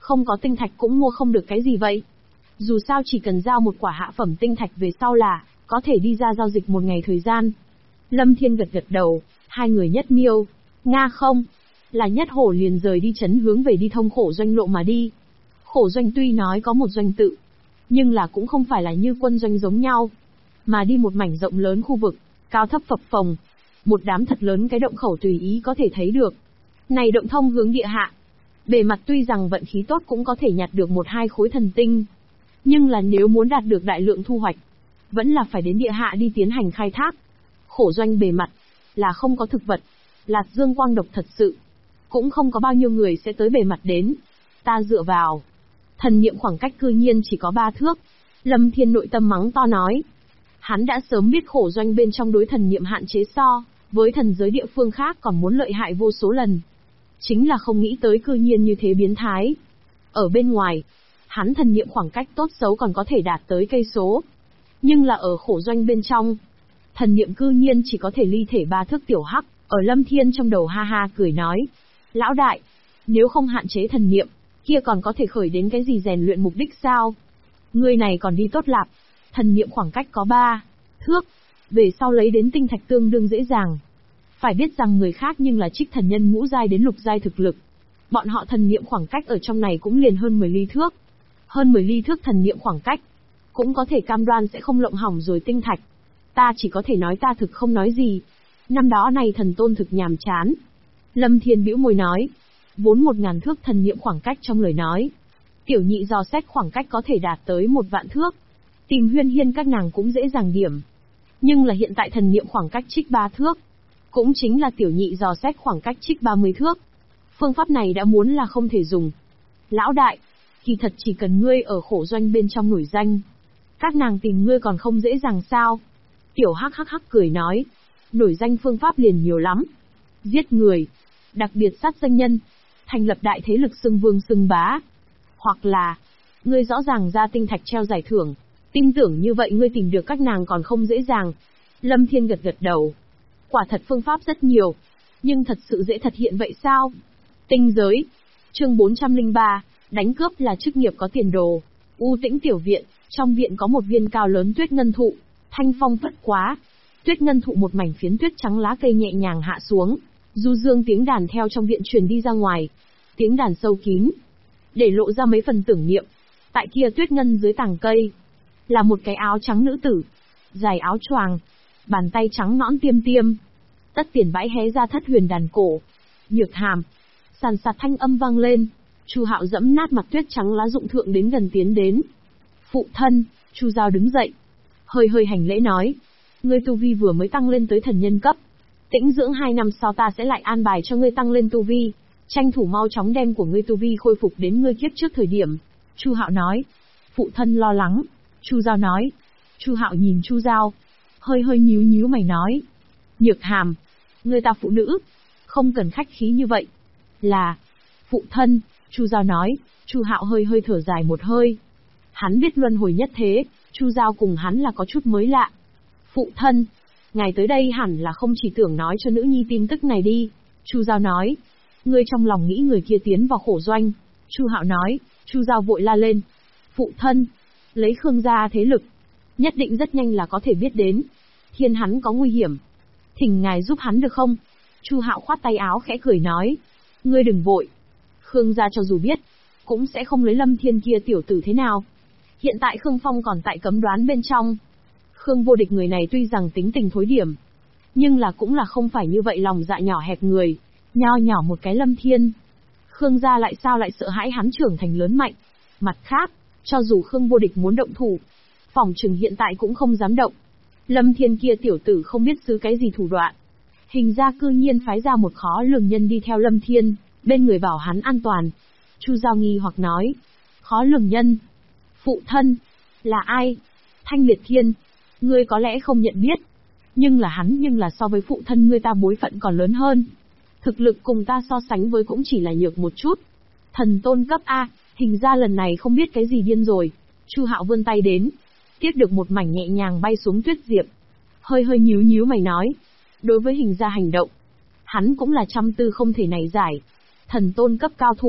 Không có tinh thạch cũng mua không được cái gì vậy. Dù sao chỉ cần giao một quả hạ phẩm tinh thạch về sau là, có thể đi ra giao dịch một ngày thời gian. Lâm Thiên gật gật đầu, hai người Nhất Miêu, Nga không, là Nhất Hổ liền rời đi trấn hướng về đi thông khổ doanh lộ mà đi. Khổ doanh tuy nói có một doanh tự, nhưng là cũng không phải là như quân doanh giống nhau, mà đi một mảnh rộng lớn khu vực, cao thấp phập phồng, một đám thật lớn cái động khẩu tùy ý có thể thấy được. Này động thông hướng địa hạ, bề mặt tuy rằng vận khí tốt cũng có thể nhặt được một hai khối thần tinh, nhưng là nếu muốn đạt được đại lượng thu hoạch, vẫn là phải đến địa hạ đi tiến hành khai thác. Khổ doanh bề mặt, là không có thực vật, là dương quang độc thật sự, cũng không có bao nhiêu người sẽ tới bề mặt đến. Ta dựa vào, thần niệm khoảng cách cư nhiên chỉ có 3 thước. Lâm Thiên nội tâm mắng to nói. Hắn đã sớm biết khổ doanh bên trong đối thần niệm hạn chế so, với thần giới địa phương khác còn muốn lợi hại vô số lần. Chính là không nghĩ tới cư nhiên như thế biến thái. Ở bên ngoài, hắn thần niệm khoảng cách tốt xấu còn có thể đạt tới cây số. Nhưng là ở khổ doanh bên trong, thần niệm cư nhiên chỉ có thể ly thể 3 thước tiểu hắc. Ở Lâm Thiên trong đầu ha ha cười nói. Lão đại, nếu không hạn chế thần niệm, kia còn có thể khởi đến cái gì rèn luyện mục đích sao? Người này còn đi tốt lạp, thần niệm khoảng cách có 3 thước, về sau lấy đến tinh thạch tương đương dễ dàng. Phải biết rằng người khác nhưng là trích thần nhân ngũ giai đến lục giai thực lực. Bọn họ thần niệm khoảng cách ở trong này cũng liền hơn 10 ly thước. Hơn 10 ly thước thần niệm khoảng cách, cũng có thể cam đoan sẽ không lộng hỏng rồi tinh thạch. Ta chỉ có thể nói ta thực không nói gì. Năm đó này thần tôn thực nhàm chán. Lâm Thiên bĩu môi nói. Vốn 1000 thước thần niệm khoảng cách trong lời nói. Tiểu nhị dò xét khoảng cách có thể đạt tới 1 vạn thước. Tìm Huyên Hiên các nàng cũng dễ dàng điểm. Nhưng là hiện tại thần niệm khoảng cách trích 3 thước. Cũng chính là tiểu nhị dò xét khoảng cách trích 30 thước. Phương pháp này đã muốn là không thể dùng. Lão đại, kỳ thật chỉ cần ngươi ở khổ doanh bên trong nổi danh. Các nàng tìm ngươi còn không dễ dàng sao? Tiểu hắc hắc hắc cười nói. Nổi danh phương pháp liền nhiều lắm. Giết người, đặc biệt sát danh nhân, thành lập đại thế lực xưng vương xưng bá. Hoặc là, ngươi rõ ràng ra tinh thạch treo giải thưởng, tin tưởng như vậy ngươi tìm được các nàng còn không dễ dàng. Lâm Thiên gật gật đầu. Quả thật phương pháp rất nhiều, nhưng thật sự dễ thực hiện vậy sao? Tinh giới, chương 403, đánh cướp là chức nghiệp có tiền đồ. U Tĩnh tiểu viện, trong viện có một viên cao lớn tuyết ngân thụ, thanh phong phất quá. Tuyết ngân thụ một mảnh phiến tuyết trắng lá cây nhẹ nhàng hạ xuống, du dương tiếng đàn theo trong viện truyền đi ra ngoài. Tiếng đàn sâu kín, để lộ ra mấy phần tưởng niệm. Tại kia tuyết ngân dưới tàng cây, là một cái áo trắng nữ tử, dài áo choàng, bàn tay trắng nõn tiêm tiêm. Tất tiền bãi hé ra thất huyền đàn cổ. Nhược hàm, sàn sạt thanh âm vang lên. Chu Hạo dẫm nát mặt tuyết trắng lá rụng thượng đến gần tiến đến. Phụ thân, Chu Giao đứng dậy, hơi hơi hành lễ nói. Ngươi tu vi vừa mới tăng lên tới thần nhân cấp. Tĩnh dưỡng 2 năm sau ta sẽ lại an bài cho ngươi tăng lên tu vi. Tranh thủ mau chóng đem của ngươi tu vi khôi phục đến ngươi kiếp trước thời điểm. Chu Hạo nói. Phụ thân lo lắng. Chu Giao nói. Chu Hạo nhìn Chu Giao, hơi hơi nhíu nhíu mày nói. Nhược hàm, ngươi ta phụ nữ, không cần khách khí như vậy. Là, phụ thân, Chu Giao nói. Chu Hạo hơi hơi thở dài một hơi. Hắn biết luân hồi nhất thế, Chu Giao cùng hắn là có chút mới lạ. Phụ thân, ngài tới đây hẳn là không chỉ tưởng nói cho nữ nhi tin tức này đi. Chu Giao nói. Ngươi trong lòng nghĩ người kia tiến vào khổ doanh. Chu Hạo nói. Chu Giao vội la lên. Phụ thân, lấy Khương gia thế lực, nhất định rất nhanh là có thể biết đến. Thiên hắn có nguy hiểm, thỉnh ngài giúp hắn được không? Chu Hạo khoát tay áo khẽ cười nói. Ngươi đừng vội. Khương gia cho dù biết, cũng sẽ không lấy Lâm Thiên kia tiểu tử thế nào. Hiện tại Khương Phong còn tại cấm đoán bên trong. Khương Vô Địch người này tuy rằng tính tình thối điểm, nhưng là cũng là không phải như vậy lòng dạ nhỏ hẹp người. Nho nhỏ một cái Lâm Thiên, Khương gia lại sao lại sợ hãi hắn trưởng thành lớn mạnh. Mặt khác, cho dù Khương Vô Địch muốn động thủ, phỏng chừng hiện tại cũng không dám động. Lâm Thiên kia tiểu tử không biết xứ cái gì thủ đoạn, hình ra cư nhiên phái ra một khó lường nhân đi theo Lâm Thiên, bên người bảo hắn an toàn. Chu Giao nghi hoặc nói. Khó lường nhân? Phụ thân, là ai? Thanh Liệt Thiên, ngươi có lẽ không nhận biết, nhưng là so với phụ thân ngươi ta bối phận còn lớn hơn. Thực lực cùng ta so sánh với cũng chỉ là nhược một chút. Thần tôn cấp A, hình ra lần này không biết cái gì điên rồi. Chu Hạo vươn tay đến, tiếp được một mảnh nhẹ nhàng bay xuống tuyết diệp. Hơi hơi nhíu nhíu mày nói. Đối với hình ra hành động, hắn cũng là trăm tư không thể này giải. Thần tôn cấp cao thủ,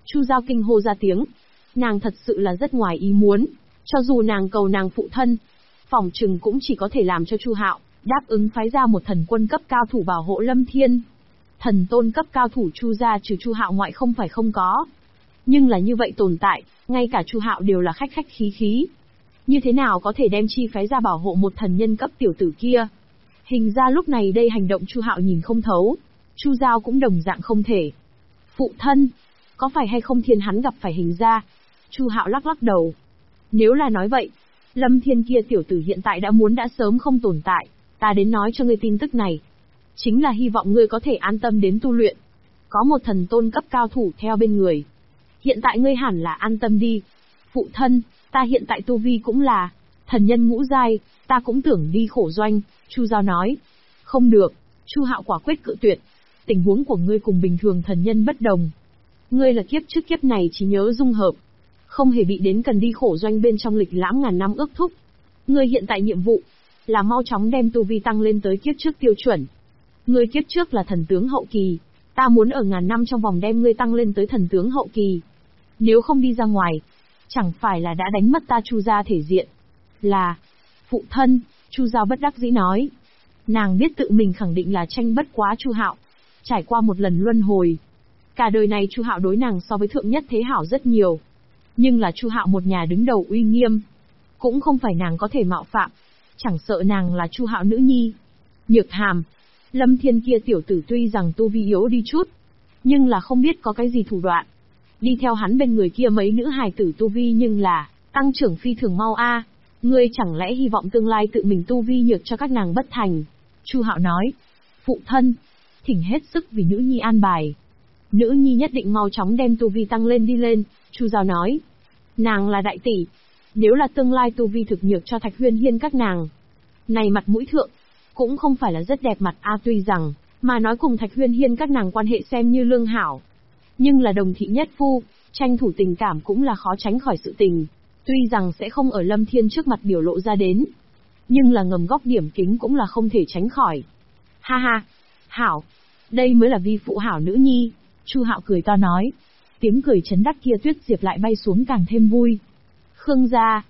Chu Giao kinh hô ra tiếng. Nàng thật sự là rất ngoài ý muốn, cho dù nàng cầu nàng phụ thân, phỏng chừng cũng chỉ có thể làm cho Chu Hạo đáp ứng phái ra một thần quân cấp cao thủ bảo hộ Lâm Thiên. Thần tôn cấp cao thủ Chu gia trừ Chu Hạo ngoại không phải không có, nhưng là như vậy tồn tại, ngay cả Chu Hạo đều là khách khách khí khí. Như thế nào có thể đem chi phái ra bảo hộ một thần nhân cấp tiểu tử kia? Hình ra lúc này đây hành động Chu Hạo nhìn không thấu, Chu Giao cũng đồng dạng không thể. Phụ thân, có phải hay không Thiên hắn gặp phải Hình ra? Chu Hạo lắc lắc đầu. Nếu là nói vậy, Lâm Thiên kia tiểu tử hiện tại đã sớm không tồn tại, ta đến nói cho ngươi tin tức này. Chính là hy vọng ngươi có thể an tâm đến tu luyện. Có một thần tôn cấp cao thủ theo bên người. Hiện tại ngươi hẳn là an tâm đi. Phụ thân, ta hiện tại tu vi cũng là thần nhân ngũ giai, ta cũng tưởng đi khổ doanh, Chu Giao nói. Không được, Chu Hạo quả quyết cự tuyệt. Tình huống của ngươi cùng bình thường thần nhân bất đồng. Ngươi là kiếp trước kiếp này trí nhớ dung hợp, không hề bị đến cần đi khổ doanh bên trong lịch lãm ngàn năm ước thúc. Ngươi hiện tại nhiệm vụ là mau chóng đem tu vi tăng lên tới kiếp trước tiêu chuẩn. Ngươi kiếp trước là thần tướng hậu kỳ, ta muốn ở ngàn năm trong vòng đem ngươi tăng lên tới thần tướng hậu kỳ. Nếu không đi ra ngoài, chẳng phải là đã đánh mất ta Chu gia thể diện. Là, phụ thân, Chu Giao bất đắc dĩ nói. Nàng biết tự mình khẳng định là tranh bất quá Chu Hạo. Trải qua một lần luân hồi, cả đời này Chu Hạo đối nàng so với thượng nhất thế hảo rất nhiều. Nhưng là Chu Hạo một nhà đứng đầu uy nghiêm, cũng không phải nàng có thể mạo phạm. Chẳng sợ nàng là Chu Hạo nữ nhi. Nhược Hàm, Lâm Thiên kia tiểu tử tuy rằng tu vi yếu đi chút, nhưng là không biết có cái gì thủ đoạn. Đi theo hắn bên người kia mấy nữ hài tử tu vi nhưng là tăng trưởng phi thường mau a. Ngươi chẳng lẽ hy vọng tương lai tự mình tu vi nhược cho các nàng bất thành? Chu Hạo nói. Phụ thân, thỉnh hết sức vì nữ nhi an bài. Nữ nhi nhất định mau chóng đem tu vi tăng lên đi lên, Chu Giao nói. Nàng là đại tỷ, nếu là tương lai tu vi thực nhược cho Thạch Huyên Hiên các nàng, này mặt mũi thượng, cũng không phải là rất đẹp mặt a. Tuy rằng, mà nói cùng Thạch Huyên Hiên các nàng quan hệ xem như lương hảo, nhưng là đồng thị nhất phu, tranh thủ tình cảm cũng là khó tránh khỏi sự tình. Tuy rằng sẽ không ở Lâm Thiên trước mặt biểu lộ ra đến, nhưng là ngầm góc điểm kính cũng là không thể tránh khỏi. Ha ha, hảo, đây mới là vi phụ hảo nữ nhi, Chu Hạo cười to nói. Tiếng cười chấn đắc kia Tuyết Diệp lại bay xuống càng thêm vui. Khương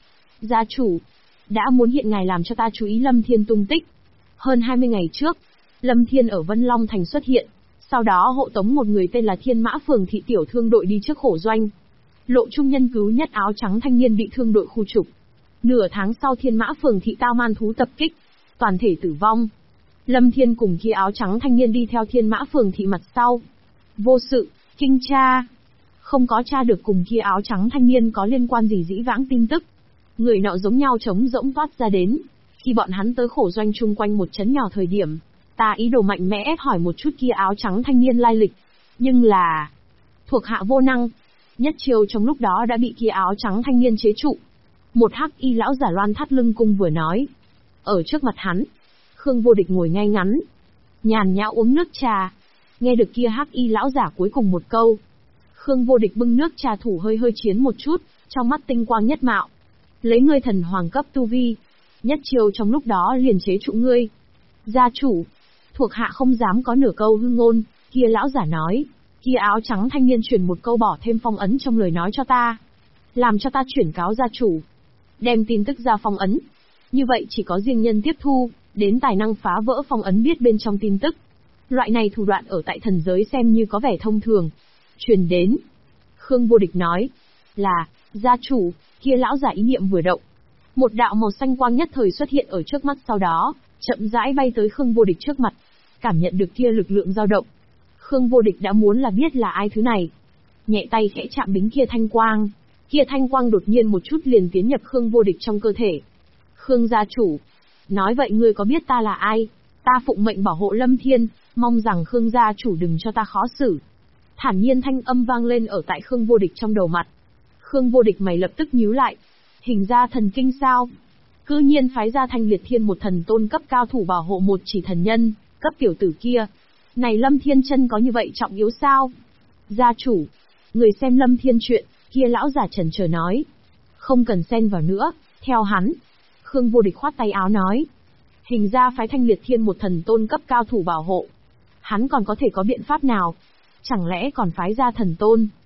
gia chủ, đã muốn hiện ngài làm cho ta chú ý Lâm Thiên tung tích. Hơn 20 ngày trước, Lâm Thiên ở Vân Long Thành xuất hiện, sau đó hộ tống một người tên là Thiên Mã Phường thị tiểu thương đội đi trước khổ doanh. Lộ trung nhân cứu nhất áo trắng thanh niên bị thương đội khu trục. Nửa tháng sau Thiên Mã Phường thị tao man thú tập kích, toàn thể tử vong. Lâm Thiên cùng kia áo trắng thanh niên đi theo Thiên Mã Phường thị mặt sau. Vô sự, kinh tra. Không có tra được cùng kia áo trắng thanh niên có liên quan gì dĩ vãng tin tức. Người nọ giống nhau trống rỗng toát ra đến. Khi bọn hắn tới khổ doanh chung quanh một trấn nhỏ thời điểm, ta ý đồ mạnh mẽ hỏi một chút kia áo trắng thanh niên lai lịch. Nhưng là thuộc hạ vô năng. Nhất chiêu trong lúc đó đã bị kia áo trắng thanh niên chế trụ. Một hắc y lão giả loan thắt lưng cung vừa nói. Ở trước mặt hắn, Khương Vô Địch ngồi ngay ngắn, nhàn nhã uống nước trà. Nghe được kia hắc y lão giả cuối cùng một câu, Khương Vô Địch bưng nước trà thủ hơi chiến một chút, trong mắt tinh quang nhất mạo. Lấy ngươi thần hoàng cấp tu vi, nhất chiêu trong lúc đó liền chế trụ ngươi. Gia chủ, thuộc hạ không dám có nửa câu hư ngôn, kia lão giả nói. Kia áo trắng thanh niên truyền một câu bỏ thêm phong ấn trong lời nói cho ta, làm cho ta chuyển cáo gia chủ, đem tin tức ra phong ấn. Như vậy chỉ có riêng nhân tiếp thu, đến tài năng phá vỡ phong ấn biết bên trong tin tức. Loại này thủ đoạn ở tại thần giới xem như có vẻ thông thường. Truyền đến. Khương Vô Địch nói. Là, gia chủ, kia lão giả ý niệm vừa động. Một đạo màu xanh quang nhất thời xuất hiện ở trước mắt, sau đó, chậm rãi bay tới Khương Vô Địch trước mặt. Cảm nhận được kia lực lượng dao động, Khương Vô Địch đã muốn là biết là ai thứ này. Nhẹ tay khẽ chạm bính kia thanh quang. Kia thanh quang đột nhiên một chút liền tiến nhập Khương Vô Địch trong cơ thể. Khương gia chủ, nói vậy ngươi có biết ta là ai? Ta phụng mệnh bảo hộ Lâm Thiên, mong rằng Khương gia chủ đừng cho ta khó xử. Thản nhiên thanh âm vang lên ở tại Khương Vô Địch trong đầu mặt. Khương Vô Địch mày lập tức nhíu lại. Hình ra thần kinh sao? Cư nhiên phái ra Thanh Liệt Thiên một thần tôn cấp cao thủ bảo hộ một chỉ thần nhân, cấp tiểu tử kia. Này Lâm Thiên chân có như vậy trọng yếu sao? Gia chủ, người xem Lâm Thiên chuyện, kia lão giả chần chờ nói. Không cần xen vào nữa, theo hắn. Khương Vô Địch khoát tay áo nói. Hình ra phái Thanh Liệt Thiên một thần tôn cấp cao thủ bảo hộ. Hắn còn có thể có biện pháp nào? Chẳng lẽ còn phái ra thần tôn,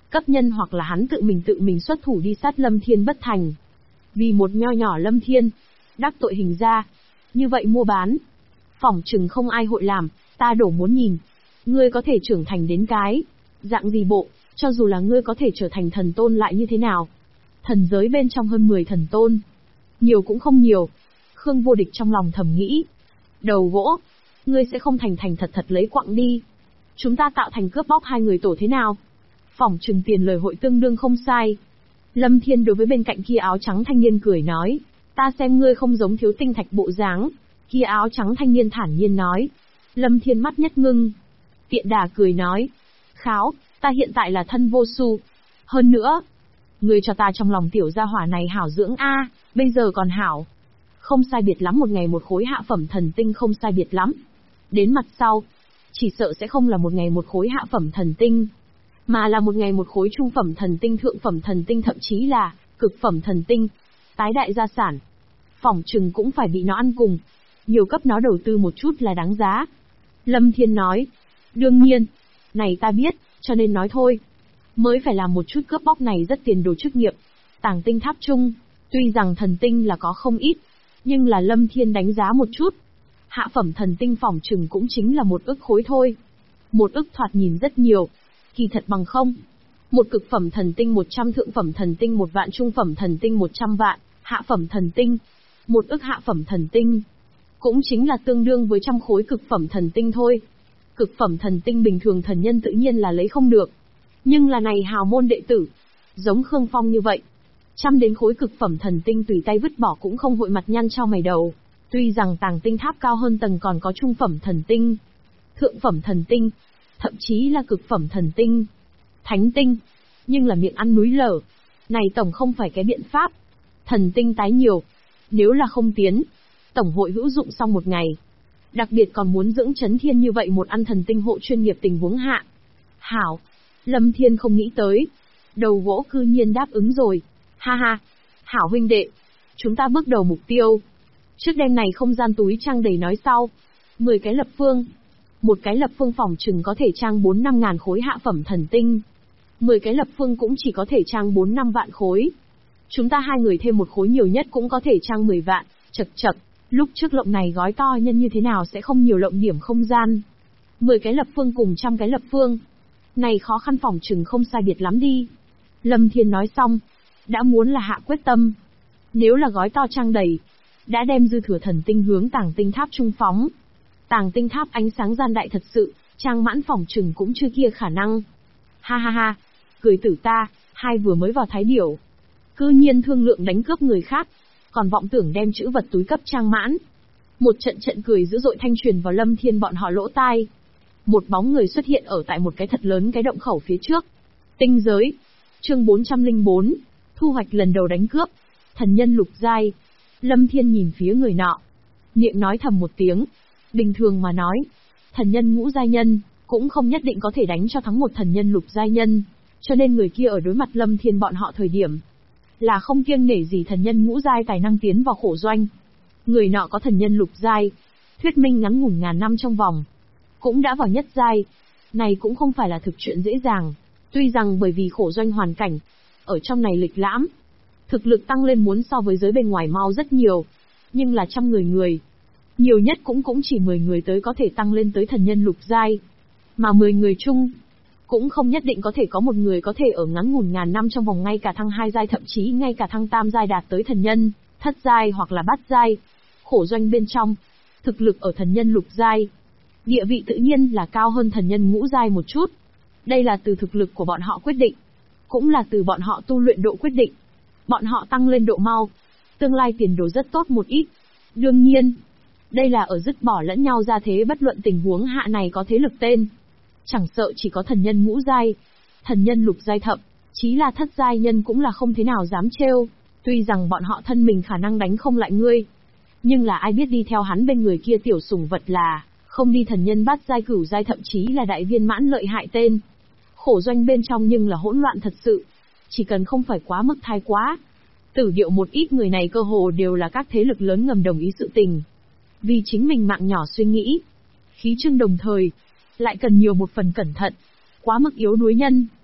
cấp nhân hoặc là hắn tự mình xuất thủ đi sát Lâm Thiên bất thành. Vì một nho nhỏ Lâm Thiên, đắc tội hình ra, như vậy mua bán, phỏng chừng không ai hội làm, ta đổ muốn nhìn. Ngươi có thể trưởng thành đến cái dạng gì bộ, cho dù là ngươi có thể trở thành thần tôn lại như thế nào. Thần giới bên trong hơn 10 thần tôn, nhiều cũng không nhiều. Khương Vô Địch trong lòng thầm nghĩ, đầu gỗ, ngươi sẽ không thành thật lấy quặng đi. Chúng ta tạo thành cướp bóc hai người tổ thế nào? Phỏng chừng tiền lời hội tương đương không sai. Lâm Thiên đối với bên cạnh kia áo trắng thanh niên cười nói, ta xem ngươi không giống thiếu tinh thạch bộ dáng. Kia áo trắng thanh niên thản nhiên nói. Lâm Thiên mắt nhất ngưng. Tiện đà cười nói, kháo, ta hiện tại là thân vô su. Hơn nữa, ngươi cho ta trong lòng tiểu gia hỏa này hảo dưỡng a, bây giờ còn hảo. Không sai biệt lắm một ngày một khối hạ phẩm thần tinh không sai biệt lắm. Đến mặt sau, chỉ sợ sẽ không là một ngày một khối hạ phẩm thần tinh, mà là một ngày một khối trung phẩm thần tinh, thượng phẩm thần tinh, thậm chí là cực phẩm thần tinh. Tái đại gia sản, phỏng chừng cũng phải bị nó ăn cùng. Nhiều cấp nó đầu tư một chút là đáng giá. Lâm Thiên nói, đương nhiên, này ta biết, cho nên nói thôi. Mới phải làm một chút cướp bóc này rất tiền đồ chức nghiệp. Tàng tinh tháp chung, tuy rằng thần tinh là có không ít, nhưng là Lâm Thiên đánh giá một chút. Hạ phẩm thần tinh phỏng chừng cũng chính là 1 ức khối thôi. 1 ức thoạt nhìn rất nhiều, kỳ thật bằng không. Một cực phẩm thần tinh 100, thượng phẩm thần tinh 1 vạn, trung phẩm thần tinh 100 vạn, hạ phẩm thần tinh 1 ức, hạ phẩm thần tinh cũng chính là tương đương với 100 khối cực phẩm thần tinh thôi. Cực phẩm thần tinh bình thường thần nhân tự nhiên là lấy không được, nhưng là này hào môn đệ tử, giống Khương Phong như vậy, 100 đến khối cực phẩm thần tinh tùy tay vứt bỏ cũng không hội mặt nhăn cho mày đầu. Tuy rằng tàng tinh tháp cao hơn tầng còn có trung phẩm thần tinh, thượng phẩm thần tinh, thậm chí là cực phẩm thần tinh, thánh tinh, nhưng là miệng ăn núi lở, này tổng không phải cái biện pháp. Thần tinh tái nhiều, nếu là không tiến, tổng hội hữu dụng sau một ngày. Đặc biệt còn muốn dưỡng Chấn Thiên như vậy một ăn thần tinh hộ chuyên nghiệp tình huống hạ. Hảo, Lâm Thiên không nghĩ tới, đầu gỗ cư nhiên đáp ứng rồi. Ha ha, hảo huynh đệ, chúng ta bước đầu mục tiêu. Trước đêm này không gian túi trang đầy nói sau. 10 cái lập phương. Một cái lập phương phòng chừng có thể trang 4-5 ngàn khối hạ phẩm thần tinh. 10 cái lập phương cũng chỉ có thể trang 4-5 vạn khối. Chúng ta hai người thêm một khối nhiều nhất cũng có thể trang 10 vạn, chật. Lúc trước lộng này gói to nhân như thế nào sẽ không nhiều lộng điểm không gian. 10 cái lập phương cùng 100 cái lập phương. Này khó khăn phòng chừng không sai biệt lắm đi. Lâm Thiên nói xong, đã muốn là hạ quyết tâm. Nếu là gói to trang đầy, đã đem dư thừa thần tinh hướng tàng tinh tháp trung phóng. Tàng tinh tháp ánh sáng gian đại thật sự, trang mãn phòng chừng cũng chưa kia khả năng. Ha ha ha, cười tử ta, hai vừa mới vào thái điểu, cư nhiên thương lượng đánh cướp người khác, còn vọng tưởng đem chữ vật túi cấp trang mãn. Một trận cười dữ dội thanh truyền vào Lâm Thiên bọn họ lỗ tai. Một bóng người xuất hiện ở tại một cái thật lớn cái động khẩu phía trước. Tinh giới, chương 404, thu hoạch lần đầu đánh cướp, thần nhân lục giai. Lâm Thiên nhìn phía người nọ, miệng nói thầm một tiếng. Bình thường mà nói, thần nhân ngũ giai nhân cũng không nhất định có thể đánh cho thắng một thần nhân lục giai nhân, cho nên người kia ở đối mặt Lâm Thiên bọn họ thời điểm là không kiêng nể gì thần nhân ngũ giai tài năng tiến vào khổ doanh. Người nọ có thần nhân lục giai, thuyết minh ngắn ngủn ngàn năm trong vòng cũng đã vào nhất giai, này cũng không phải là thực chuyện dễ dàng. Tuy rằng bởi vì khổ doanh hoàn cảnh ở trong này lịch lãm, thực lực tăng lên muốn so với giới bên ngoài mau rất nhiều, nhưng là trăm người, nhiều nhất cũng chỉ 10 người tới có thể tăng lên tới thần nhân lục giai, mà 10 người chung cũng không nhất định có thể có một người có thể ở ngắn ngủn ngàn năm trong vòng ngay cả thăng 2 giai, thậm chí ngay cả thăng tam giai đạt tới thần nhân thất giai hoặc là bát giai. Khổ doanh bên trong, thực lực ở thần nhân lục giai, địa vị tự nhiên là cao hơn thần nhân ngũ giai một chút. Đây là từ thực lực của bọn họ quyết định, cũng là từ bọn họ tu luyện độ quyết định. Bọn họ tăng lên độ mau, tương lai tiền đồ rất tốt một ít. Đương nhiên, đây là ở dứt bỏ lẫn nhau ra thế, bất luận tình huống hạ này có thế lực tên. Chẳng sợ chỉ có thần nhân ngũ giai, thần nhân lục giai, thậm chí là thất giai nhân cũng là không thế nào dám trêu. Tuy rằng bọn họ thân mình khả năng đánh không lại ngươi, nhưng là ai biết đi theo hắn bên người kia tiểu sủng vật là không đi thần nhân bát giai, cửu giai, thậm chí là đại viên mãn lợi hại tên. Khổ doanh bên trong nhưng là hỗn loạn thật sự, chỉ cần không phải quá mức thái quá tử điệu một ít, người này cơ hồ đều là các thế lực lớn ngầm đồng ý sự tình, vì chính mình mạng nhỏ suy nghĩ, khí trương, đồng thời lại cần nhiều một phần cẩn thận. Quá mức yếu đuối nhân,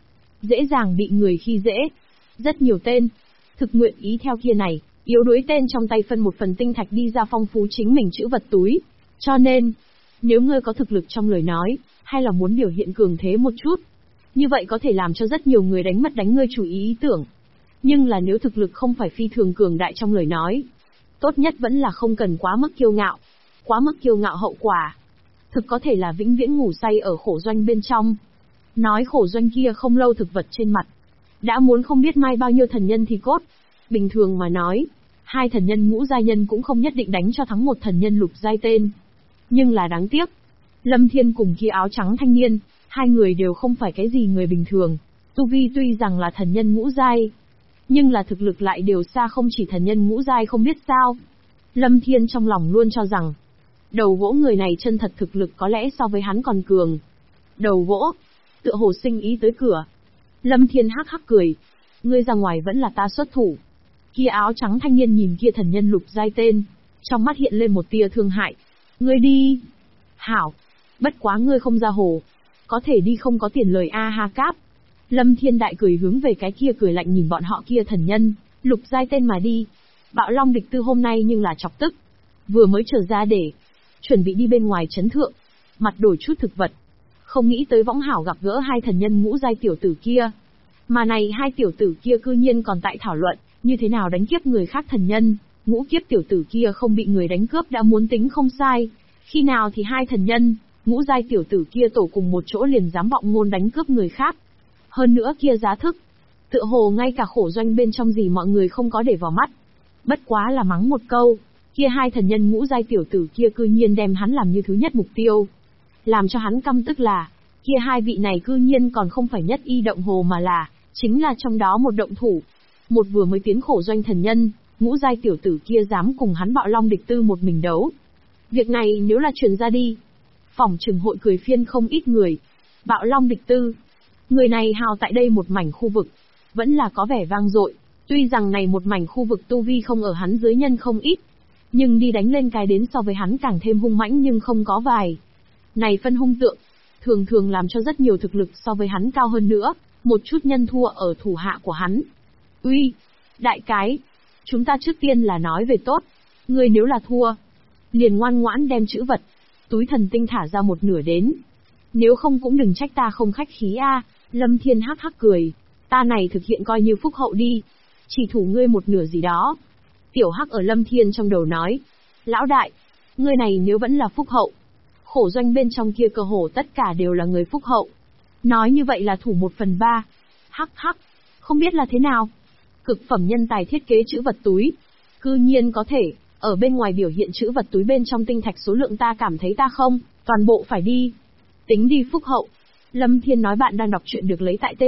dễ dàng bị người khi dễ. Rất nhiều tên, thực nguyện ý theo kia này, yếu đuối tên trong tay phân một phần tinh thạch đi ra phong phú chính mình chữ vật túi. Cho nên, nếu ngươi có thực lực trong lời nói, hay là muốn biểu hiện cường thế một chút, như vậy có thể làm cho rất nhiều người đánh mất đánh ngươi chủ ý tưởng. Nhưng là nếu thực lực không phải phi thường cường đại trong lời nói, tốt nhất vẫn là không cần quá mức kiêu ngạo. Quá mức kiêu ngạo hậu quả thực có thể là vĩnh viễn ngủ say ở khổ doanh bên trong. Nói khổ doanh kia không lâu thực vật trên mặt, đã muốn không biết mai bao nhiêu thần nhân thì cốt. Bình thường mà nói, 2 thần nhân ngũ giai nhân cũng không nhất định đánh cho thắng một thần nhân lục giai tên. Nhưng là đáng tiếc, Lâm Thiên cùng kia áo trắng thanh niên, 2 người đều không phải cái gì người bình thường. Tu vi tuy rằng là thần nhân ngũ giai, nhưng là thực lực lại đều xa không chỉ thần nhân ngũ giai không biết sao. Lâm Thiên trong lòng luôn cho rằng, đầu gỗ người này chân thật thực lực có lẽ so với hắn còn cường. Đầu gỗ, tựa hồ sinh ý tới cửa. Lâm Thiên hắc hắc cười, ngươi ra ngoài vẫn là ta xuất thủ. Kia áo trắng thanh niên nhìn kia thần nhân lục giai tên, trong mắt hiện lên một tia thương hại. Ngươi đi. Hảo, bất quá ngươi không ra hồ, có thể đi không có tiền lời a ha cáp. Lâm Thiên đại cười hướng về cái kia cười lạnh nhìn bọn họ kia thần nhân, lục giai tên mà đi. Bạo Long địch tư hôm nay nhưng là chọc tức. Vừa mới trở ra để chuẩn bị đi bên ngoài trấn thượng, mặt đổi chút thực vật. Không nghĩ tới võng hảo gặp gỡ 2 thần nhân ngũ giai tiểu tử kia. Mà này 2 tiểu tử kia cư nhiên còn tại thảo luận, như thế nào đánh kiếp người khác thần nhân, ngũ kiếp tiểu tử kia không bị người đánh cướp đã muốn tính không sai. Khi nào thì 2 thần nhân, ngũ giai tiểu tử kia tổ cùng một chỗ liền dám vọng ngôn đánh cướp người khác. Hơn nữa kia giá thức, tựa hồ ngay cả khổ doanh bên trong gì mọi người không có để vào mắt. Bất quá là mắng một câu, kia 2 thần nhân ngũ giai tiểu tử kia cư nhiên đem hắn làm như thứ nhất mục tiêu. Làm cho hắn căm tức là, kia 2 vị này cư nhiên còn không phải nhất y động hồ mà là, chính là trong đó một động thủ. Một vừa mới tiến khổ doanh thần nhân, ngũ giai tiểu tử kia dám cùng hắn Bạo Long địch tư một mình đấu. Việc này nếu là truyền ra đi, phỏng chừng hội cười phiên không ít người. Bạo Long địch tư, người này hào tại đây một mảnh khu vực, vẫn là có vẻ vang dội. Tuy rằng này một mảnh khu vực tu vi không ở hắn dưới nhân không ít, nhưng đi đánh lên cái đến so với hắn càng thêm hung mãnh nhưng không có vài. Này phân hung tượng, thường thường làm cho rất nhiều thực lực so với hắn cao hơn nữa, một chút nhân thua ở thủ hạ của hắn. Uy, đại cái, chúng ta trước tiên là nói về tốt, ngươi nếu là thua, liền ngoan ngoãn đem chữ vật, túi thần tinh thả ra một nửa đến. Nếu không cũng đừng trách ta không khách khí a. Lâm Thiên hắc hắc cười, ta này thực hiện coi như phúc hậu đi, chỉ thủ ngươi một nửa gì đó. Tiểu hắc ở Lâm Thiên trong đầu nói, lão đại, ngươi này nếu vẫn là phúc hậu, khổ doanh bên trong kia cơ hồ tất cả đều là người phúc hậu. Nói như vậy là thủ 1/3. Hắc hắc, không biết là thế nào. Cực phẩm nhân tài thiết kế chữ vật túi, cư nhiên có thể, ở bên ngoài biểu hiện chữ vật túi bên trong tinh thạch số lượng ta cảm thấy ta không, toàn bộ phải đi. Tính đi phúc hậu. Lâm Thiên nói bạn đang đọc truyện được lấy tại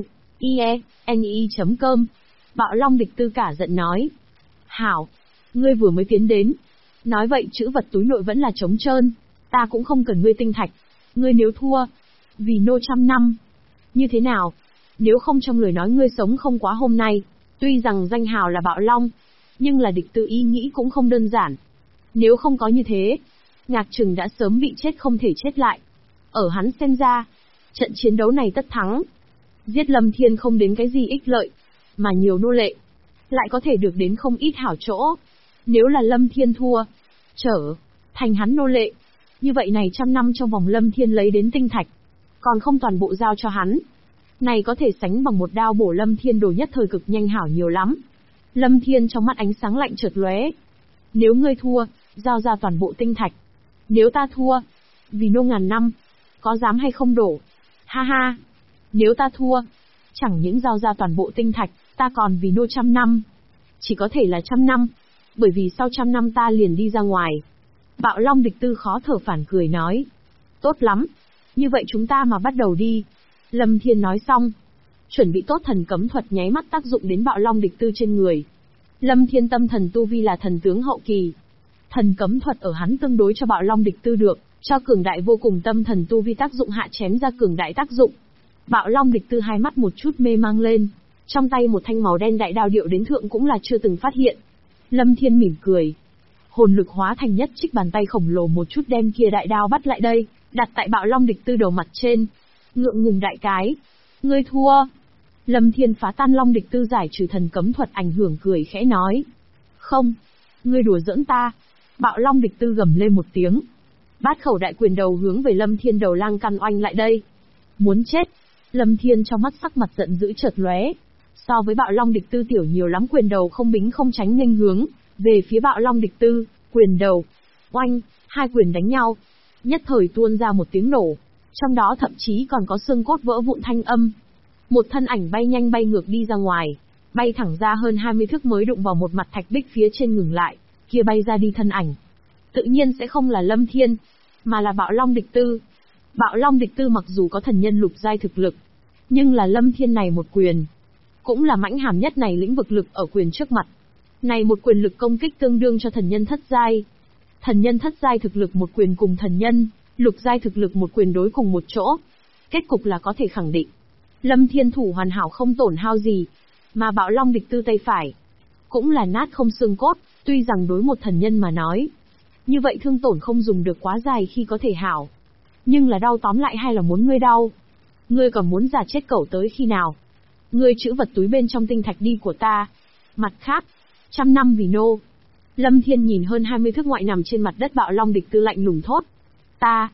tzu.ie.ni.com. Bạo Long địch tư cả giận nói. Hảo, ngươi vừa mới tiến đến. Nói vậy chữ vật túi nội vẫn là trống trơn, ta cũng không cần ngươi tinh thạch. Ngươi nếu thua, vì nô 100 năm. Như thế nào? Nếu không trong lời nói ngươi sống không quá hôm nay, tuy rằng danh hào là Bạo Long, nhưng là địch tư ý nghĩ cũng không đơn giản. Nếu không có như thế, Ngạc Trừng đã sớm bị chết không thể chết lại. Ở hắn xem ra, trận chiến đấu này tất thắng. Giết Lâm Thiên không đến cái gì ích lợi, mà nhiều nô lệ, lại có thể được đến không ít hảo chỗ. Nếu là Lâm Thiên thua, trở thành hắn nô lệ, như vậy này 100 năm trong vòng Lâm Thiên lấy đến tinh thạch, còn không toàn bộ giao cho hắn. Này có thể sánh bằng một đao bổ Lâm Thiên đồ nhất thời cực nhanh hảo nhiều lắm. Lâm Thiên trong mắt ánh sáng lạnh chợt lóe. Nếu ngươi thua, giao ra toàn bộ tinh thạch. Nếu ta thua, vì nô 1000 năm, có dám hay không đổ? Ha ha. Nếu ta thua, chẳng những giao ra toàn bộ tinh thạch, ta còn vì nô 100 năm. Chỉ có thể là 100 năm, bởi vì sau 100 năm ta liền đi ra ngoài. Bạo Long địch tư khó thở phản cười nói. Tốt lắm. Như vậy chúng ta mà bắt đầu đi. Lâm Thiên nói xong, chuẩn bị tốt thần cấm thuật nháy mắt tác dụng đến Bạo Long địch tư trên người. Lâm Thiên tâm thần tu vi là thần tướng hậu kỳ. Thần cấm thuật ở hắn tương đối cho Bạo Long địch tư được, cho cường đại vô cùng tâm thần tu vi tác dụng hạ chém ra cường đại tác dụng. Bạo Long địch tư hai mắt một chút mê mang lên, trong tay một thanh màu đen đại đao điệu đến thượng cũng là chưa từng phát hiện. Lâm Thiên mỉm cười, hồn lực hóa thành nhất trích bàn tay khổng lồ một chút đem kia đại đao bắt lại đây, đặt tại Bạo Long địch tư đầu mặt trên. Ngượng ngùng đại cái, ngươi thua. Lâm Thiên phá tan Long Địch Tư giải trừ thần cấm thuật ảnh hưởng cười khẽ nói. Không, ngươi đùa giỡn ta. Bạo Long Địch Tư gầm lên một tiếng. Bát khẩu đại quyền đầu hướng về Lâm Thiên đầu lang căn oanh lại đây. Muốn chết. Lâm Thiên trong mắt sắc mặt giận dữ chợt lóe. So với Bạo Long Địch Tư tiểu nhiều lắm, quyền đầu không bính không tránh nghênh hướng về phía Bạo Long Địch Tư, quyền đầu. Oanh, hai quyền đánh nhau. Nhất thời tuôn ra một tiếng nổ. Trong đó thậm chí còn có xương cốt vỡ vụn thanh âm. Một thân ảnh bay nhanh bay ngược đi ra ngoài, bay thẳng ra hơn 20 thước mới đụng vào một mặt thạch bích phía trên ngừng lại, kia bay ra đi thân ảnh. Tự nhiên sẽ không là Lâm Thiên, mà là Bạo Long Địch Tư. Bạo Long Địch Tư mặc dù có thần nhân lục giai thực lực, nhưng là Lâm Thiên này một quyền, cũng là mãnh hàm nhất này lĩnh vực lực ở quyền trước mặt. Này một quyền lực công kích tương đương cho thần nhân thất giai. Thần nhân thất giai thực lực một quyền cùng thần nhân lục giai thực lực một quyền đối cùng một chỗ. Kết cục là có thể khẳng định, Lâm Thiên thủ hoàn hảo không tổn hao gì, mà Bạo Long Địch Tư tay phải cũng là nát không xương cốt, tuy rằng đối một thần nhân mà nói, như vậy thương tổn không dùng được quá dài khi có thể hảo. Nhưng là đau tóm lại hay là muốn ngươi đau? Ngươi còn muốn giả chết cẩu tới khi nào? Ngươi trữ vật túi bên trong tinh thạch đi của ta. Mặt khác, 100 năm vì nô. Lâm Thiên nhìn hơn 20 thước ngoại nằm trên mặt đất Bạo Long Địch Tư lạnh lùng thốt. Ta.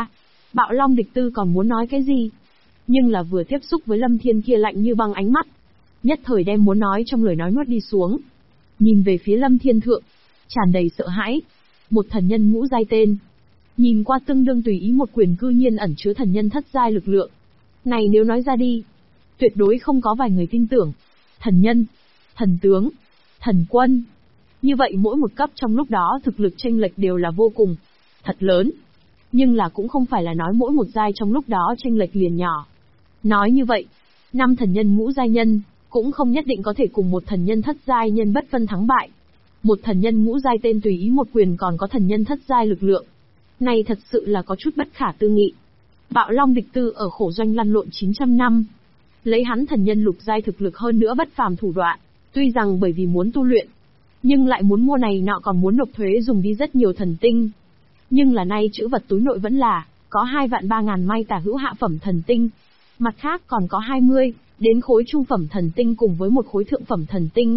Bạo Long Địch Tư còn muốn nói cái gì? Nhưng là vừa tiếp xúc với Lâm Thiên kia lạnh như băng ánh mắt, nhất thời đem muốn nói trong lời nói nuốt đi xuống. Nhìn về phía Lâm Thiên thượng, tràn đầy sợ hãi. Một thần nhân ngũ giai tên, nhìn qua tương đương tùy ý một quyền cư nhiên ẩn chứa thần nhân thất giai lực lượng. Này nếu nói ra đi, tuyệt đối không có vài người tin tưởng. Thần nhân, thần tướng, thần quân. Như vậy mỗi một cấp trong lúc đó thực lực chênh lệch đều là vô cùng thật lớn. Nhưng là cũng không phải là nói mỗi một giai trong lúc đó chênh lệch liền nhỏ. Nói như vậy, 5 thần nhân ngũ giai nhân cũng không nhất định có thể cùng một thần nhân thất giai nhân bất phân thắng bại. Một thần nhân ngũ giai tên tùy ý một quyền còn có thần nhân thất giai lực lượng. Này thật sự là có chút bất khả tư nghị. Bạo Long Địch Tư ở khổ doanh lăn lộn 900 năm. Lấy hắn thần nhân lục giai thực lực hơn nữa bất phàm thủ đoạn, tuy rằng bởi vì muốn tu luyện, nhưng lại muốn mua này nọ còn muốn nộp thuế dùng đi rất nhiều thần tinh. Nhưng là nay trữ vật túi nội vẫn là có 2.300.000 may tả hữu hạ phẩm thần tinh. Mặt khác còn có 20 đến khối trung phẩm thần tinh cùng với một khối thượng phẩm thần tinh.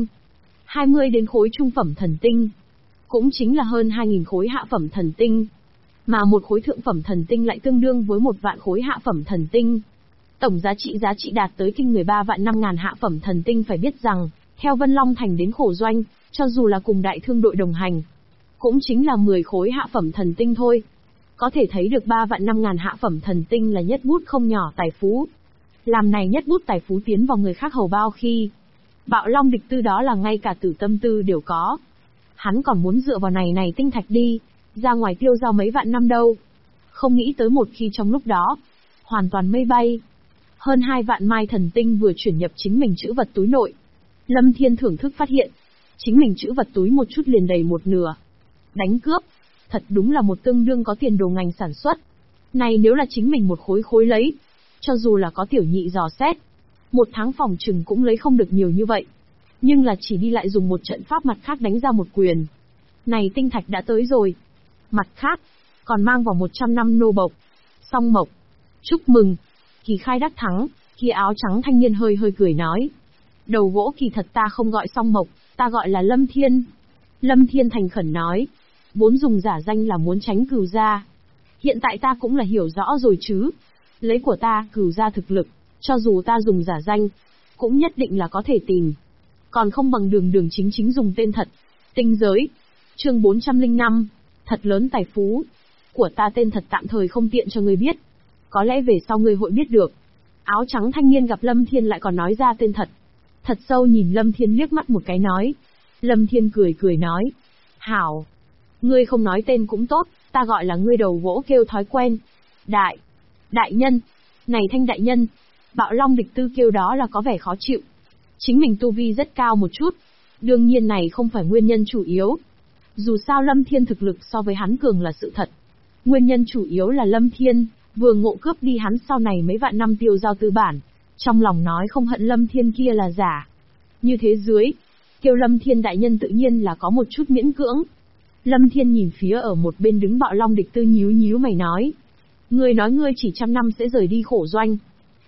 20 đến khối trung phẩm thần tinh, cũng chính là hơn 2.000 khối hạ phẩm thần tinh. Mà một khối thượng phẩm thần tinh lại tương đương với 1.000.000 khối hạ phẩm thần tinh. Tổng giá trị đạt tới kinh người 3.500.000 hạ phẩm thần tinh. Phải biết rằng, theo Vân Long Thành đến khổ doanh, cho dù là cùng đại thương đội đồng hành, cũng chính là 10 khối hạ phẩm thần tinh thôi. Có thể thấy được 3.500.000 hạ phẩm thần tinh là nhất bút không nhỏ tài phú. Làm này nhất bút tài phú tiến vào người khác hầu bao khi, Bạo Long Địch Tư đó là ngay cả tử tâm tư đều có. Hắn còn muốn dựa vào này tinh thạch đi ra ngoài tiêu giao mấy vạn năm đâu. Không nghĩ tới một khi trong lúc đó, hoàn toàn mây bay. Hơn 2 vạn mai thần tinh vừa chuyển nhập chính mình trữ vật túi nội. Lâm Thiên thưởng thức phát hiện, chính mình trữ vật túi một chút liền đầy một nửa. Đánh cướp, thật đúng là một tương đương có tiền đồ ngành sản xuất. Này nếu là chính mình một khối lấy, cho dù là có tiểu nhị dò xét, một tháng phòng trừng cũng lấy không được nhiều như vậy. Nhưng là chỉ đi lại dùng một trận pháp mặt khác đánh ra một quyền. Này tinh thạch đã tới rồi. Mặt khác, còn mang vào 100 năm nô bộc. Song mộc. Chúc mừng. Kỳ khai đắc thắng, kia áo trắng thanh niên hơi cười nói. Đầu gỗ kỳ thật ta không gọi song mộc, ta gọi là Lâm Thiên. Lâm Thiên thành khẩn nói. Vốn dùng giả danh là muốn tránh cừu gia. Hiện tại ta cũng là hiểu rõ rồi chứ. Lấy của ta cừu gia thực lực, cho dù ta dùng giả danh, cũng nhất định là có thể tìm. Còn không bằng đường chính dùng tên thật. Tinh giới. Chương 405. Thật lớn tài phú. Của ta tên thật tạm thời không tiện cho ngươi biết. Có lẽ về sau ngươi hội biết được. Áo trắng thanh niên gặp Lâm Thiên lại còn nói ra tên thật. Thật sâu nhìn Lâm Thiên liếc mắt một cái nói. Lâm Thiên cười nói. Hảo. Ngươi không nói tên cũng tốt, ta gọi là ngươi đầu gỗ kêu thói quen. Đại nhân. Này Thanh đại nhân. Bạo Long Địch Tư kêu đó là có vẻ khó chịu. Chính mình tu vi rất cao một chút. Đương nhiên này không phải nguyên nhân chủ yếu. Dù sao Lâm Thiên thực lực so với hắn cường là sự thật. Nguyên nhân chủ yếu là Lâm Thiên vừa ngộ cướp đi hắn sau này mấy vạn năm tiêu giao tư bản. Trong lòng nói không hận Lâm Thiên kia là giả. Như thế dưới, kêu Lâm Thiên đại nhân tự nhiên là có một chút miễn cưỡng. Lâm Thiên nhìn phía ở một bên đứng Bạo Long Địch Tư nhíu mày nói. Ngươi nói ngươi chỉ 100 năm sẽ rời đi khổ doanh.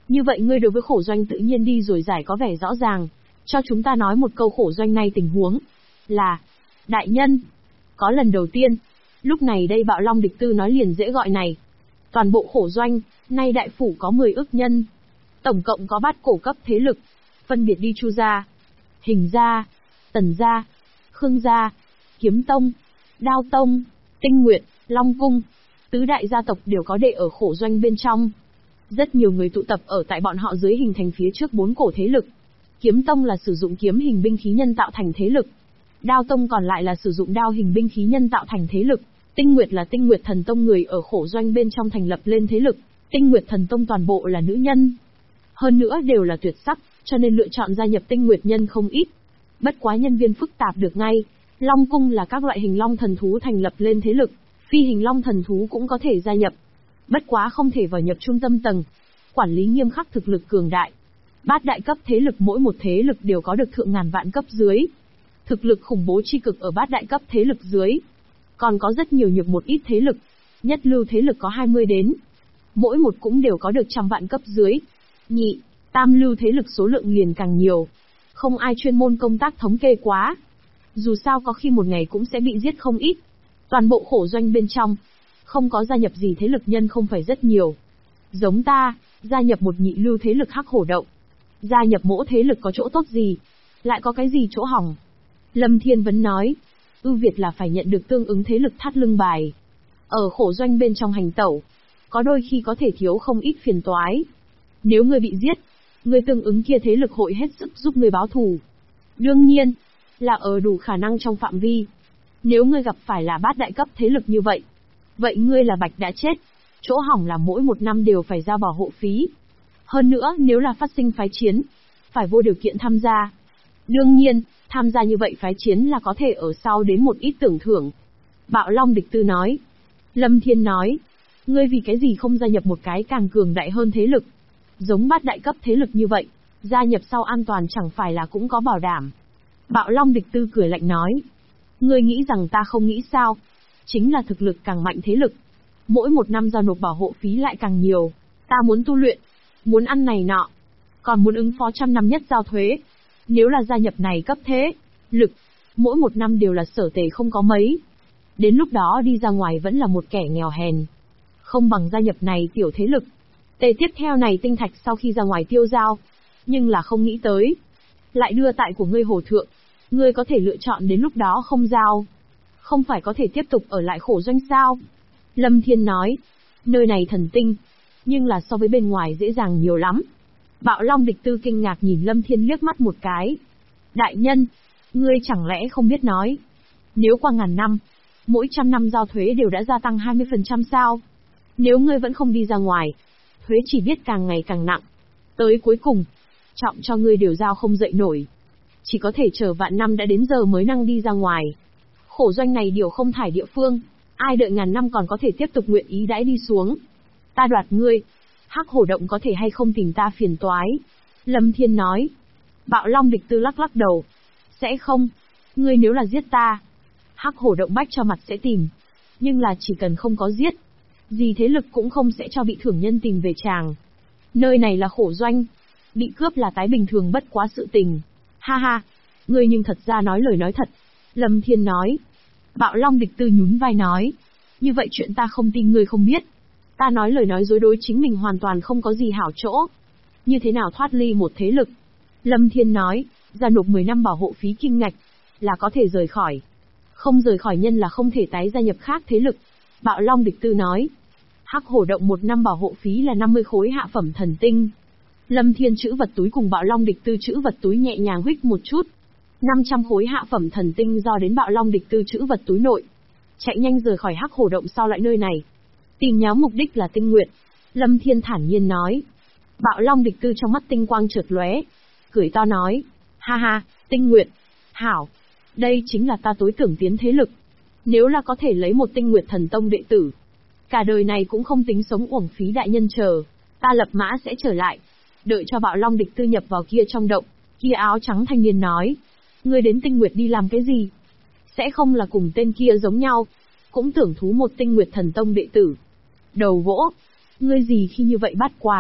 Như vậy ngươi đối với khổ doanh tự nhiên đi rồi giải có vẻ rõ ràng, cho chúng ta nói một câu khổ doanh này tình huống. Là, đại nhân, có lần đầu tiên, lúc này đây Bạo Long địch tư nói liền dễ gọi này. Toàn bộ khổ doanh, nay đại phủ có 10 ức nhân. Tổng cộng có bát cổ cấp thế lực, phân biệt đi Chu gia, Hình gia, Tần gia, Khương gia, Kiếm tông, Đao tông, Tinh Nguyệt, Long cung. Tứ đại gia tộc đều có đệ ở khổ doanh bên trong. Rất nhiều người tụ tập ở tại bọn họ dưới hình thành phía trước 4 cổ thế lực. Kiếm tông là sử dụng kiếm hình binh khí nhân tạo thành thế lực. Đao tông còn lại là sử dụng đao hình binh khí nhân tạo thành thế lực. Tinh Nguyệt là Tinh Nguyệt thần tông người ở khổ doanh bên trong thành lập lên thế lực. Tinh Nguyệt thần tông toàn bộ là nữ nhân. Hơn nữa đều là tuyệt sắc, cho nên lựa chọn gia nhập Tinh Nguyệt nhân không ít. Bất quá nhân viên phức tạp được ngay. Long cung là các loại hình long thần thú thành lập lên thế lực. Phi hình long thần thú cũng có thể gia nhập. Bất quá không thể vào nhập trung tâm tầng. Quản lý nghiêm khắc, thực lực cường đại. Bát đại cấp thế lực mỗi một thế lực đều có được thượng ngàn vạn cấp dưới. Thực lực khủng bố chi cực ở bát đại cấp thế lực dưới. Còn có rất nhiều nhược một ít thế lực. Nhất lưu thế lực có 20 đến. Mỗi một cũng đều có được trăm vạn cấp dưới. Nhị, tam lưu thế lực số lượng liền càng nhiều. Không ai chuyên môn công tác thống kê quá. Dù sao có khi một ngày cũng sẽ bị giết không ít. Toàn bộ khổ doanh bên trong, không có gia nhập gì thế lực nhân không phải rất nhiều. Giống ta, gia nhập một nhị lưu thế lực Hắc Hổ Động. Gia nhập mỗi thế lực có chỗ tốt gì? Lại có cái gì chỗ hỏng? Lâm Thiên Vấn nói, ưu việt là phải nhận được tương ứng thế lực thắt lưng bài. Ở khổ doanh bên trong hành tẩu, có đôi khi có thể thiếu không ít phiền toái. Nếu ngươi bị giết, ngươi tương ứng kia thế lực hội hết sức giúp ngươi báo thù. Đương nhiên, là ở đủ khả năng trong phạm vi. Nếu ngươi gặp phải là bát đại cấp thế lực như vậy, vậy ngươi là bạch đã chết. Chỗ hỏng là mỗi một năm đều phải giao bảo hộ phí. Hơn nữa, nếu là phát sinh phái chiến, phải vô điều kiện tham gia. Đương nhiên, tham gia như vậy phái chiến là có thể ở sau đến một ít tưởng thưởng. Bạo Long địch tư nói. Lâm Thiên nói, ngươi vì cái gì không gia nhập một cái càng cường đại hơn thế lực? Giống bát đại cấp thế lực như vậy, gia nhập sau an toàn chẳng phải là cũng có bảo đảm. Bạo Long địch tư cười lạnh nói, ngươi nghĩ rằng ta không nghĩ sao? Chính là thực lực càng mạnh thế lực. Mỗi một năm giao nộp bảo hộ phí lại càng nhiều. Ta muốn tu luyện, muốn ăn này nọ, còn muốn ứng phó 100 năm nhất giao thuế. Nếu là gia nhập này cấp thế lực, mỗi một năm đều là sở tề không có mấy. Đến lúc đó đi ra ngoài vẫn là một kẻ nghèo hèn. Không bằng gia nhập này tiểu thế lực. Tề tiếp theo này tinh thạch sau khi ra ngoài tiêu giao. Nhưng là không nghĩ tới. Lại đưa tại của ngươi hồ thượng. Ngươi có thể lựa chọn đến lúc đó không giao. Không phải có thể tiếp tục ở lại khổ doanh sao? Lâm Thiên nói. Nơi này thần tinh. Nhưng là so với bên ngoài dễ dàng nhiều lắm. Bạo Long địch tư kinh ngạc nhìn Lâm Thiên liếc mắt một cái. Đại nhân, ngươi chẳng lẽ không biết nói. Nếu qua ngàn năm, mỗi 100 năm giao thuế đều đã gia tăng 20% sao? Nếu ngươi vẫn không đi ra ngoài, thuế chỉ biết càng ngày càng nặng. Tới cuối cùng, trọng cho ngươi đều giao không dậy nổi. Chỉ có thể chờ vạn năm đã đến giờ mới năng đi ra ngoài. Khổ doanh này điều không thải địa phương, ai đợi ngàn năm còn có thể tiếp tục nguyện ý đãi đi xuống. Ta đoạt ngươi, Hắc Hổ Động có thể hay không tìm ta phiền toái? Lâm Thiên nói. Bạo Long địch tư lắc lắc đầu. Sẽ không. Ngươi nếu là giết ta, Hắc Hổ Động bách cho mặt sẽ tìm. Nhưng là chỉ cần không có giết, gì thế lực cũng không sẽ cho bị thưởng nhân tìm về chàng. Nơi này là khổ doanh, bị cướp là tái bình thường bất quá sự tình. Ha ha, ngươi nhưng thật ra nói lời nói thật. Lâm Thiên nói. Bạo Long địch tư nhún vai nói. Như vậy chuyện ta không tin ngươi không biết. Ta nói lời nói dối đối chính mình hoàn toàn không có gì hảo chỗ. Như thế nào thoát ly một thế lực? Lâm Thiên nói, ra nộp 10 năm bảo hộ phí kim ngạch, là có thể rời khỏi. Không rời khỏi nhân là không thể tái gia nhập khác thế lực. Bạo Long địch tư nói. Hắc Hổ Động 1 năm bảo hộ phí là 50 khối hạ phẩm thần tinh. Lâm Thiên chữ vật túi cùng Bạo Long địch tư chữ vật túi nhẹ nhàng huých một chút. 500 khối hạ phẩm thần tinh do đến Bạo Long địch tư chữ vật túi nội. Chạy nhanh rời khỏi Hắc Hổ Động sau lại nơi này. Tìm nhóm mục đích là Tinh Nguyệt. Lâm Thiên thản nhiên nói. Bạo Long địch tư trong mắt tinh quang chợt lóe, cười to nói. Ha ha, Tinh Nguyệt. Hảo. Đây chính là ta tối tưởng tiến thế lực. Nếu là có thể lấy một Tinh Nguyệt thần tông đệ tử, cả đời này cũng không tính sống uổng phí đại nhân chờ. Ta lập mã sẽ trở lại. Đợi cho Bạo Long địch tư nhập vào kia trong động. Kia áo trắng thanh niên nói. Ngươi đến Tinh Nguyệt đi làm cái gì? Sẽ không là cùng tên kia giống nhau. Cũng tưởng thú một Tinh Nguyệt thần tông đệ tử. Đầu vỗ. Ngươi gì khi như vậy bắt quái,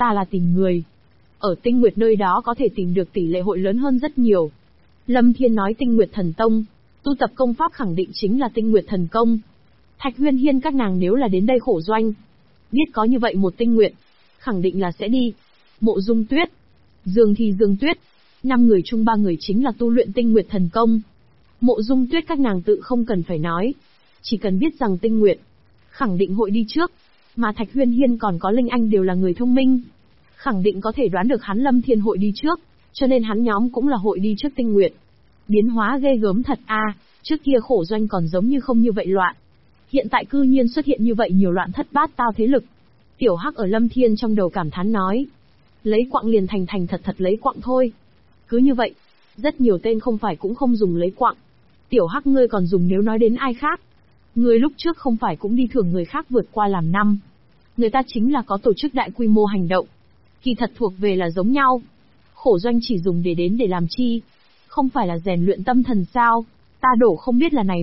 Ta là tìm người. Ở Tinh Nguyệt nơi đó có thể tìm được tỷ lệ hội lớn hơn rất nhiều. Lâm Thiên nói Tinh Nguyệt Thần Tông, tu tập công pháp khẳng định chính là Tinh Nguyệt Thần Công. Thạch Huyên Hiên các nàng nếu là đến đây khổ doanh, biết có như vậy một tinh nguyện, khẳng định là sẽ đi. Mộ Dung Tuyết, Dương Tuyết, 5 người chung 3 người chính là tu luyện Tinh Nguyệt Thần Công. Mộ Dung Tuyết các nàng tự không cần phải nói, chỉ cần biết rằng Tinh Nguyệt khẳng định hội đi trước, mà Thạch Huyên Hiên còn có Linh Anh đều là người thông minh, khẳng định có thể đoán được hắn Lâm Thiên hội đi trước, cho nên hắn nhóm cũng là hội đi trước Tinh Nguyệt. Biến hóa ghê gớm thật a, trước kia khổ doanh còn giống như không như vậy loạn, hiện tại cư nhiên xuất hiện như vậy nhiều loạn thất bát tao thế lực. Tiểu Hắc ở Lâm Thiên trong đầu cảm thán nói, lấy quặng liền thành thật lấy quặng thôi. Cứ như vậy, rất nhiều tên không phải cũng không dùng lấy quặng. Tiểu Hắc ngươi còn dùng nếu nói đến ai khác. Ngươi lúc trước không phải cũng đi thưởng người khác vượt qua làm năm. Người ta chính là có tổ chức đại quy mô hành động. Kỳ thật thuộc về là giống nhau. Khổ doanh chỉ dùng để đến để làm chi? Không phải là rèn luyện tâm thần sao? Ta đổ không biết là này